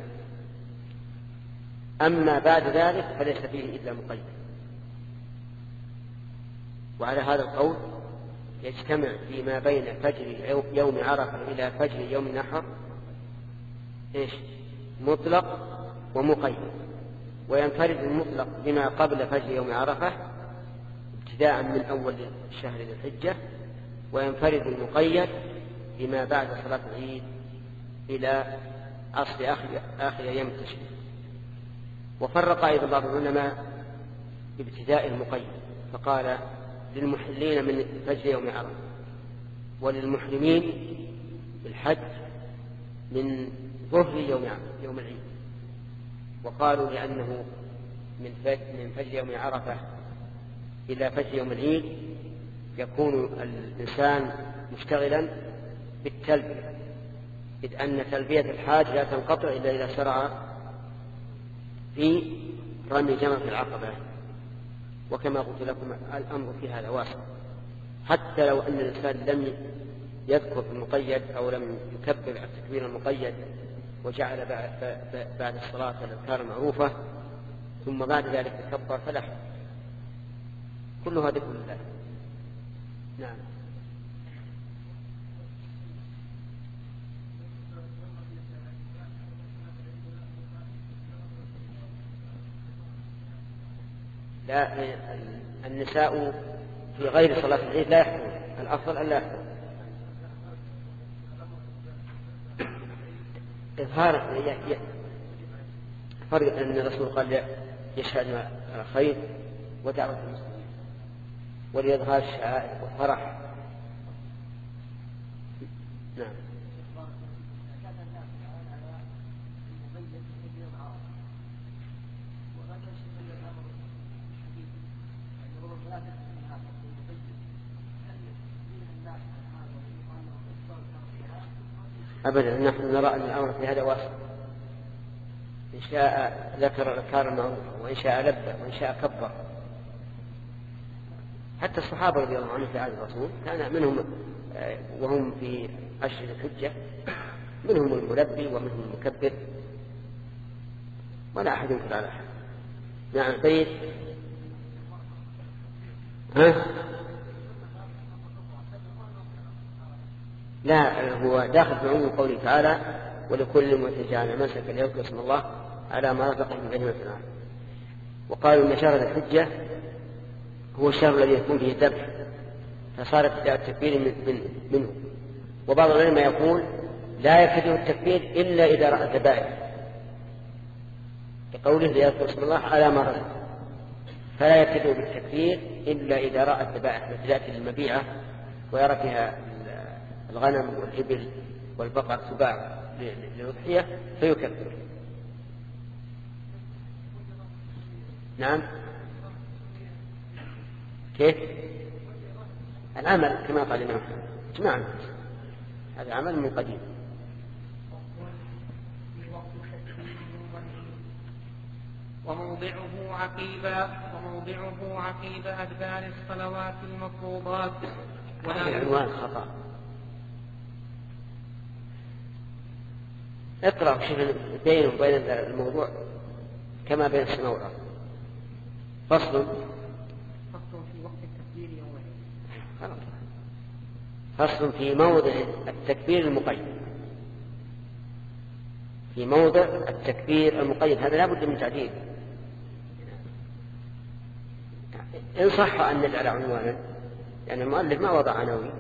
أما بعد ذلك فليس فيه إلا مقيد. وعلى هذا القول يجتمع فيما بين فجر يوم عرفة إلى فجر يوم النحر إيش؟ مطلق ومقيد، وينفرد المطلق بما قبل فجر يوم عرفة ابتداء من أول شهر ذي الحجة، وينفرد المقيد بما بعد صلاة العيد إلى عصر آخر, آخر أيام التشريق. وفرق أيضا بعض العلماء بابتداء المقيد، فقال للمحلين من فجر يوم عرفة، وللمحرمين بالحج من ظهر يوم يوم العيد. وقالوا لأنه من من فجر يوم عرفة إلى فجر يوم العيد يكون الإنسان مشتغلا بالتلبية، إذ أن تلبية الحاج لا تنقطع إلا إذا شرع في رمي جمرة العقبة. وكما قلت لكم الأمر في هذا واسع، حتى لو أن الإنسان لم يذكر في المقيد أو لم يكبر التكبير المقيد وجعل بعد الصلاة الأذكار المعروفة ثم بعد ذلك تكبر فلا حرج، كلها ذكر الله. نعم. لا، النساء في غير صلاة العيد لا يحضرون، الأفضل أن لا يحضرون. إظهار فرق أن الرسول قال يشهد خير ودعوة المسلمين، ولإظهار الشعائر والفرح. نعم. أبدا، نحن نرى أن الأمر في هذا واسع، إن شاء ذكر الأذكار المعروفة، وإن شاء لبى، وإن شاء كبر. حتى الصحابة رضي الله عنهم في عهد الرسول كان منهم وهم في عشر الحجة منهم الملبي ومنهم المكبر، ولا أحد ينكر على أحد. نعم. سيد ها؟ لا، هو داخل في عموم قوله تعالى ولكل متجعل منسك ليذكر اسم الله على ما رزقه من بهيمة الأنعام. وقالوا ان شهر الحجة هو الشهر الذي يكون فيه الذبح، فصار ابتداء التكبير من منه. وبعض العلماء يقول لا يبتدئ التكبير الا اذا راى الذبائح، كقوله ليذكر اسم الله على ما رزقه، فلا يبتدئ بالتكبير الا اذا راى الذبائح مثل تاتي للمبيعة ويرى فيها الغنم والإبل والبقر تباع للأضحية فيكبر. نعم. كيف؟ العمل كما قال الإمام أحمد جماعة، هذا عمل من قديم. وموضعه عقيبة وموضعه عقيب أدبار الصلوات المفروضات. العنوان خطأ. اقرأ شوف بين وبين الموضوع كما بين السماء والأرض. فصل فصل في وقت التكبير يوم العيد. فصل في موضع التكبير المقيد. في موضع التكبير المقيد هذا لا بد من تعديل. إن صح أن نجعل عنوانا، يعني المؤلف ما وضع عناوين.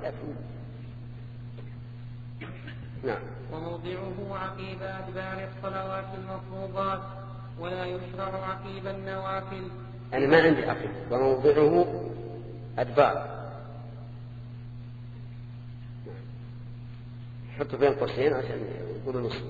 نعم. وموضعه عقيب أدبار الصلوات المفروضات، ولا يشرع عقيب النوافل. أنا ما عندي عقيب. وموضعه أدبار، حطوا بين قوسين عشان يقولوا نصف.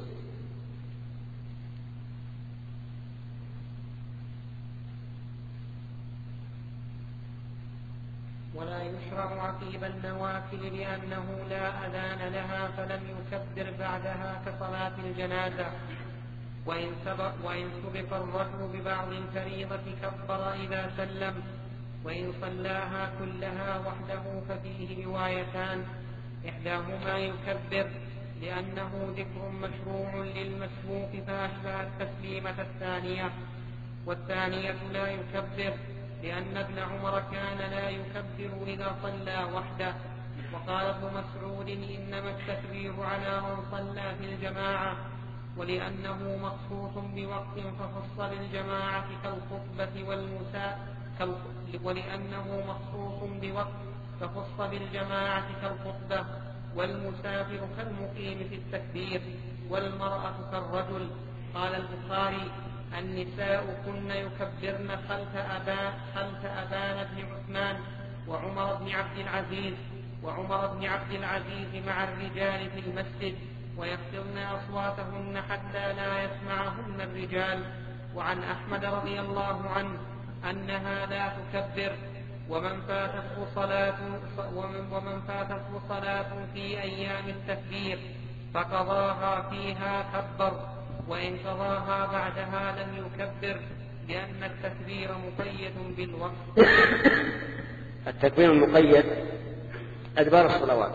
ولا يشرع عقيب النوافل لأنه لا أذان لها فلم يكبر بعدها كصلاة الجنازة. وإن سبق, وإن سبق الرجل ببعض الفريضة كبر إذا سلم، وإن صلاها كلها وحده ففيه روايتان، إحداهما يكبر لأنه ذكر مشروع للمسبوق فأشبه التسليمة الثانية، والثانية لا يكبر لأن ابن عمر كان لا يكبر إذا صلى وحده وقال ابن مسعود إنما التكبير على من صلى في الجماعة، ولأنه مخصوص بوقت فخص بالجماعة كالخطبة والمساء ولأنه مخصوص بوقت فخص بالجماعة كالخطبة، والمسافر كالمقيم في التكبير، والمرأة كالرجل. قال البخاري: النساء كن يكبرن خلف أبان, خلف أبان بن عثمان وعمر بن عبد العزيز وعمر بن عبد العزيز مع الرجال في المسجد، ويخفضن أصواتهن حتى لا يسمعهن الرجال. وعن أحمد رضي الله عنه أنها لا تكبر، ومن فاتته صلاة, ومن, ومن فاتته صلاة في أيام التكبير فقضاها فيها كبر، وإن قضاها بعدها لم يكبر، لأن التكبير مقيد بالوقت. التكبير المقيد أدبار الصلوات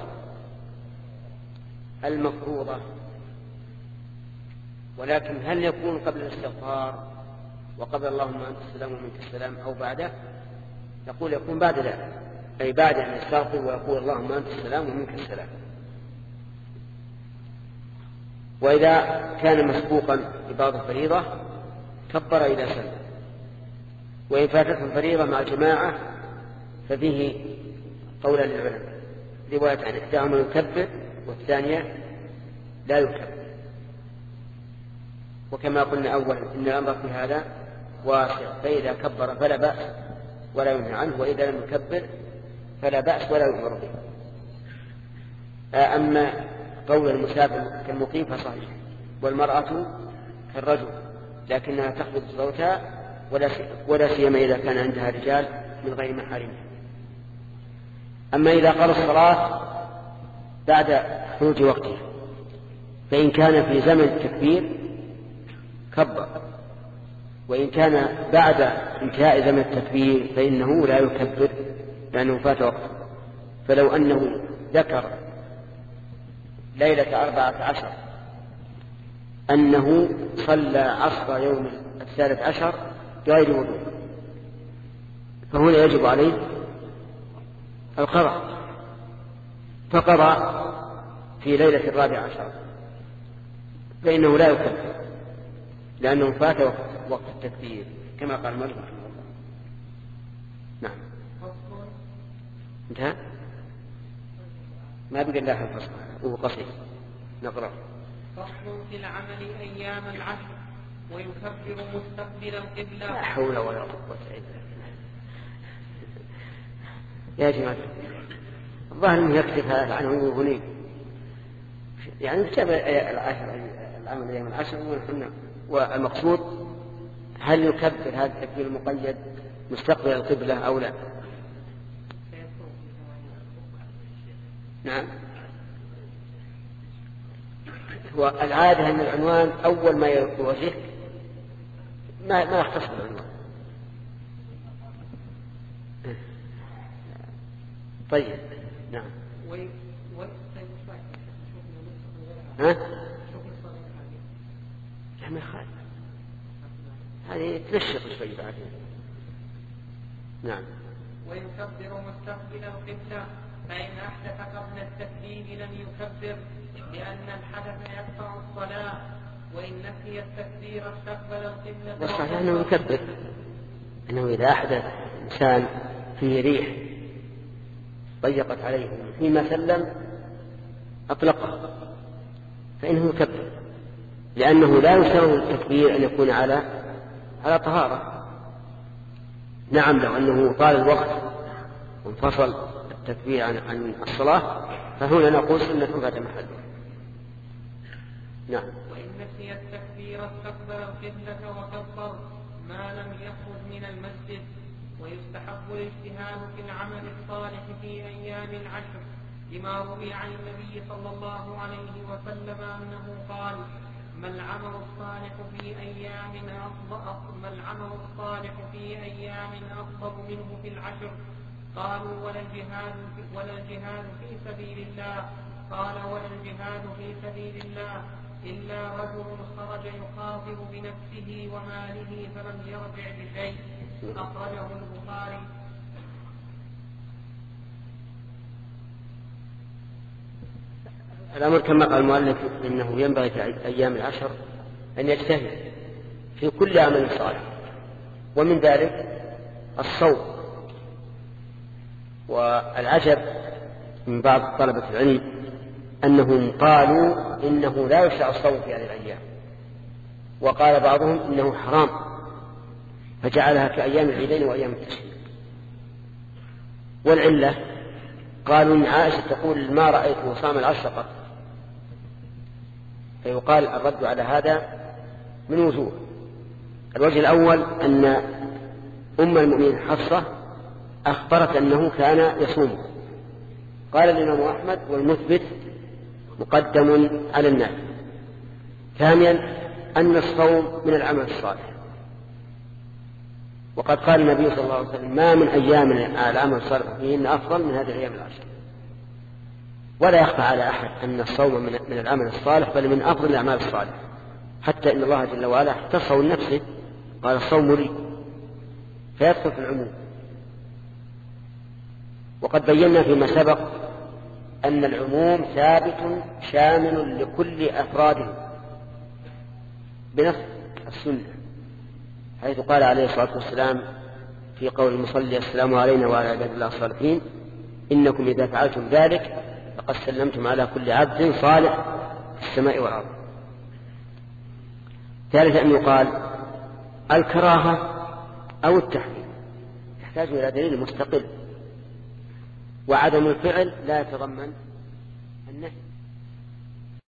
المفروضة، ولكن هل يكون قبل الاستغفار وقبل اللهم أنت السلام ومنك السلام أو بعده؟ يقول يكون بعد ذلك، أي بعد أن يستغفر ويقول اللهم أنت السلام ومنك السلام. وإذا كان مسبوقا ببعض الفريضة كبر إذا سلم، وإن فاتته الفريضة مع الجماعة ففيه قولا للعلماء، رواية عن إحداهما يكبر والثانية لا يكبر. وكما قلنا أولا إن الأمر في هذا واسع، فإذا كبر فلا بأس ولا ينهى عنه، وإذا لم يكبر فلا بأس ولا يؤمر به. أما قول المسافر كالمقيم فصحيح، والمرأة كالرجل، لكنها تخفض صوتها ولا سيما إذا كان عندها رجال من غير محارمها. أما إذا قال الصلاة بعد خروج وقتها فإن كان في زمن التكبير كبر، وإن كان بعد انتهاء زمن التكبير فإنه لا يكبر لأنه فات وقته. فلو أنه ذكر ليلة أربعة عشر أنه صلى عصر يوم الثالث عشر بغير وضوء فهنا يجب عليه القضاء، فقضى في ليلة الرابع عشر فإنه لا يكبر لأنه فات وقت, وقت التكبير كما قال مالك رحمه الله. نعم انتهى، ما بقى الله الفصل وهو قصير نقرأ. فصل في العمل أيام العشر ويكبر مستقبل القبلة. لا حول ولا قوة إلا بالله يا جماعة، الظاهر أنه يكتب هذا عنه هنيك، يعني كتاب العشر العمل أيام العشر ونحن، والمقصود هل يكبر هذا التكبير المقيد مستقبل القبلة أو لا؟ نعم، والعادة أن العنوان أول ما يواجهك ما ما يختص بالعنوان. طيب نعم. ها؟ ما خالف، هذه تنشط شوي بعد. نعم. ويكبر مستقبل القبلة، فإن أحدث قبل التكبير لم يكبر لأن الحدث يقطع الصلاة، وإن نسي التكبير استقبل القبلة. والصحيح أنه يكبر، أنه إذا أحدث إنسان فيه ريح ضيقت عليه فيما سلم أطلقه فإنه يكبر، لأنه لا يشترط التكبير أن يكون على على طهارة. نعم، لو أنه طال الوقت وانفصل التكبير عن عن الصلاة فهنا نقول سنة فات محله. نعم. وإن نسي التكبير استقبل القبلة وكبر ما لم يخرج من المسجد. ويستحب الاجتهاد في العمل الصالح في أيام العشر لما روي عن النبي صلى الله عليه وسلم أنه قال: ما العمل الصالح في أيام أفضل ما العمل الصالح في أيام أفضل منه في العشر؟ قالوا: ولا الجهاد في ولا الجهاد في سبيل الله. قال: ولا الجهاد في سبيل الله إلا رجل خرج يخاطر بنفسه وماله فلم يرجع بشيء. أخرجه البخاري. الأمر كما قال المؤلف إنه ينبغي في أيام العشر أن يجتهد في كل عمل صالح، ومن ذلك الصوم. والعجب من بعض طلبة العلم أنهم قالوا إنه لا يشرع الصوم في هذه الأيام، وقال بعضهم إنه حرام، فجعلها كأيام العيدين وأيام التشريق. والعلة قالوا إن عائشة تقول ما رأيته صام العشر قط، فيقال الرد على هذا من وجوه. الوجه الأول أن أم المؤمنين حفصة أخبرت أنه كان يصوم، قال الإمام أحمد والمثبت مقدم على النافي. ثانيا أن الصوم من العمل الصالح، وقد قال النبي صلى الله عليه وسلم ما من أيام العمل الصالح فيهن أفضل من هذه الأيام العشر. ولا يخفى على أحد أن الصوم من العمل الصالح بل من أفضل الأعمال الصالحة، حتى إن الله جل وعلا اختصه لنفسه قال الصوم لي، فيدخل في العموم. وقد بينا فيما سبق أن العموم ثابت شامل لكل أفراده بنص السنة، حيث قال عليه الصلاة والسلام في قول المصلي السلام علينا وعلى عباد الله الصالحين إنكم إذا فعلتم ذلك فقد سلمتم على كل عبد صالح في السماء والأرض. ثالثا أن يقال الكراهة أو التحريم يحتاج إلى دليل مستقل، وعدم الفعل لا يتضمن النهي.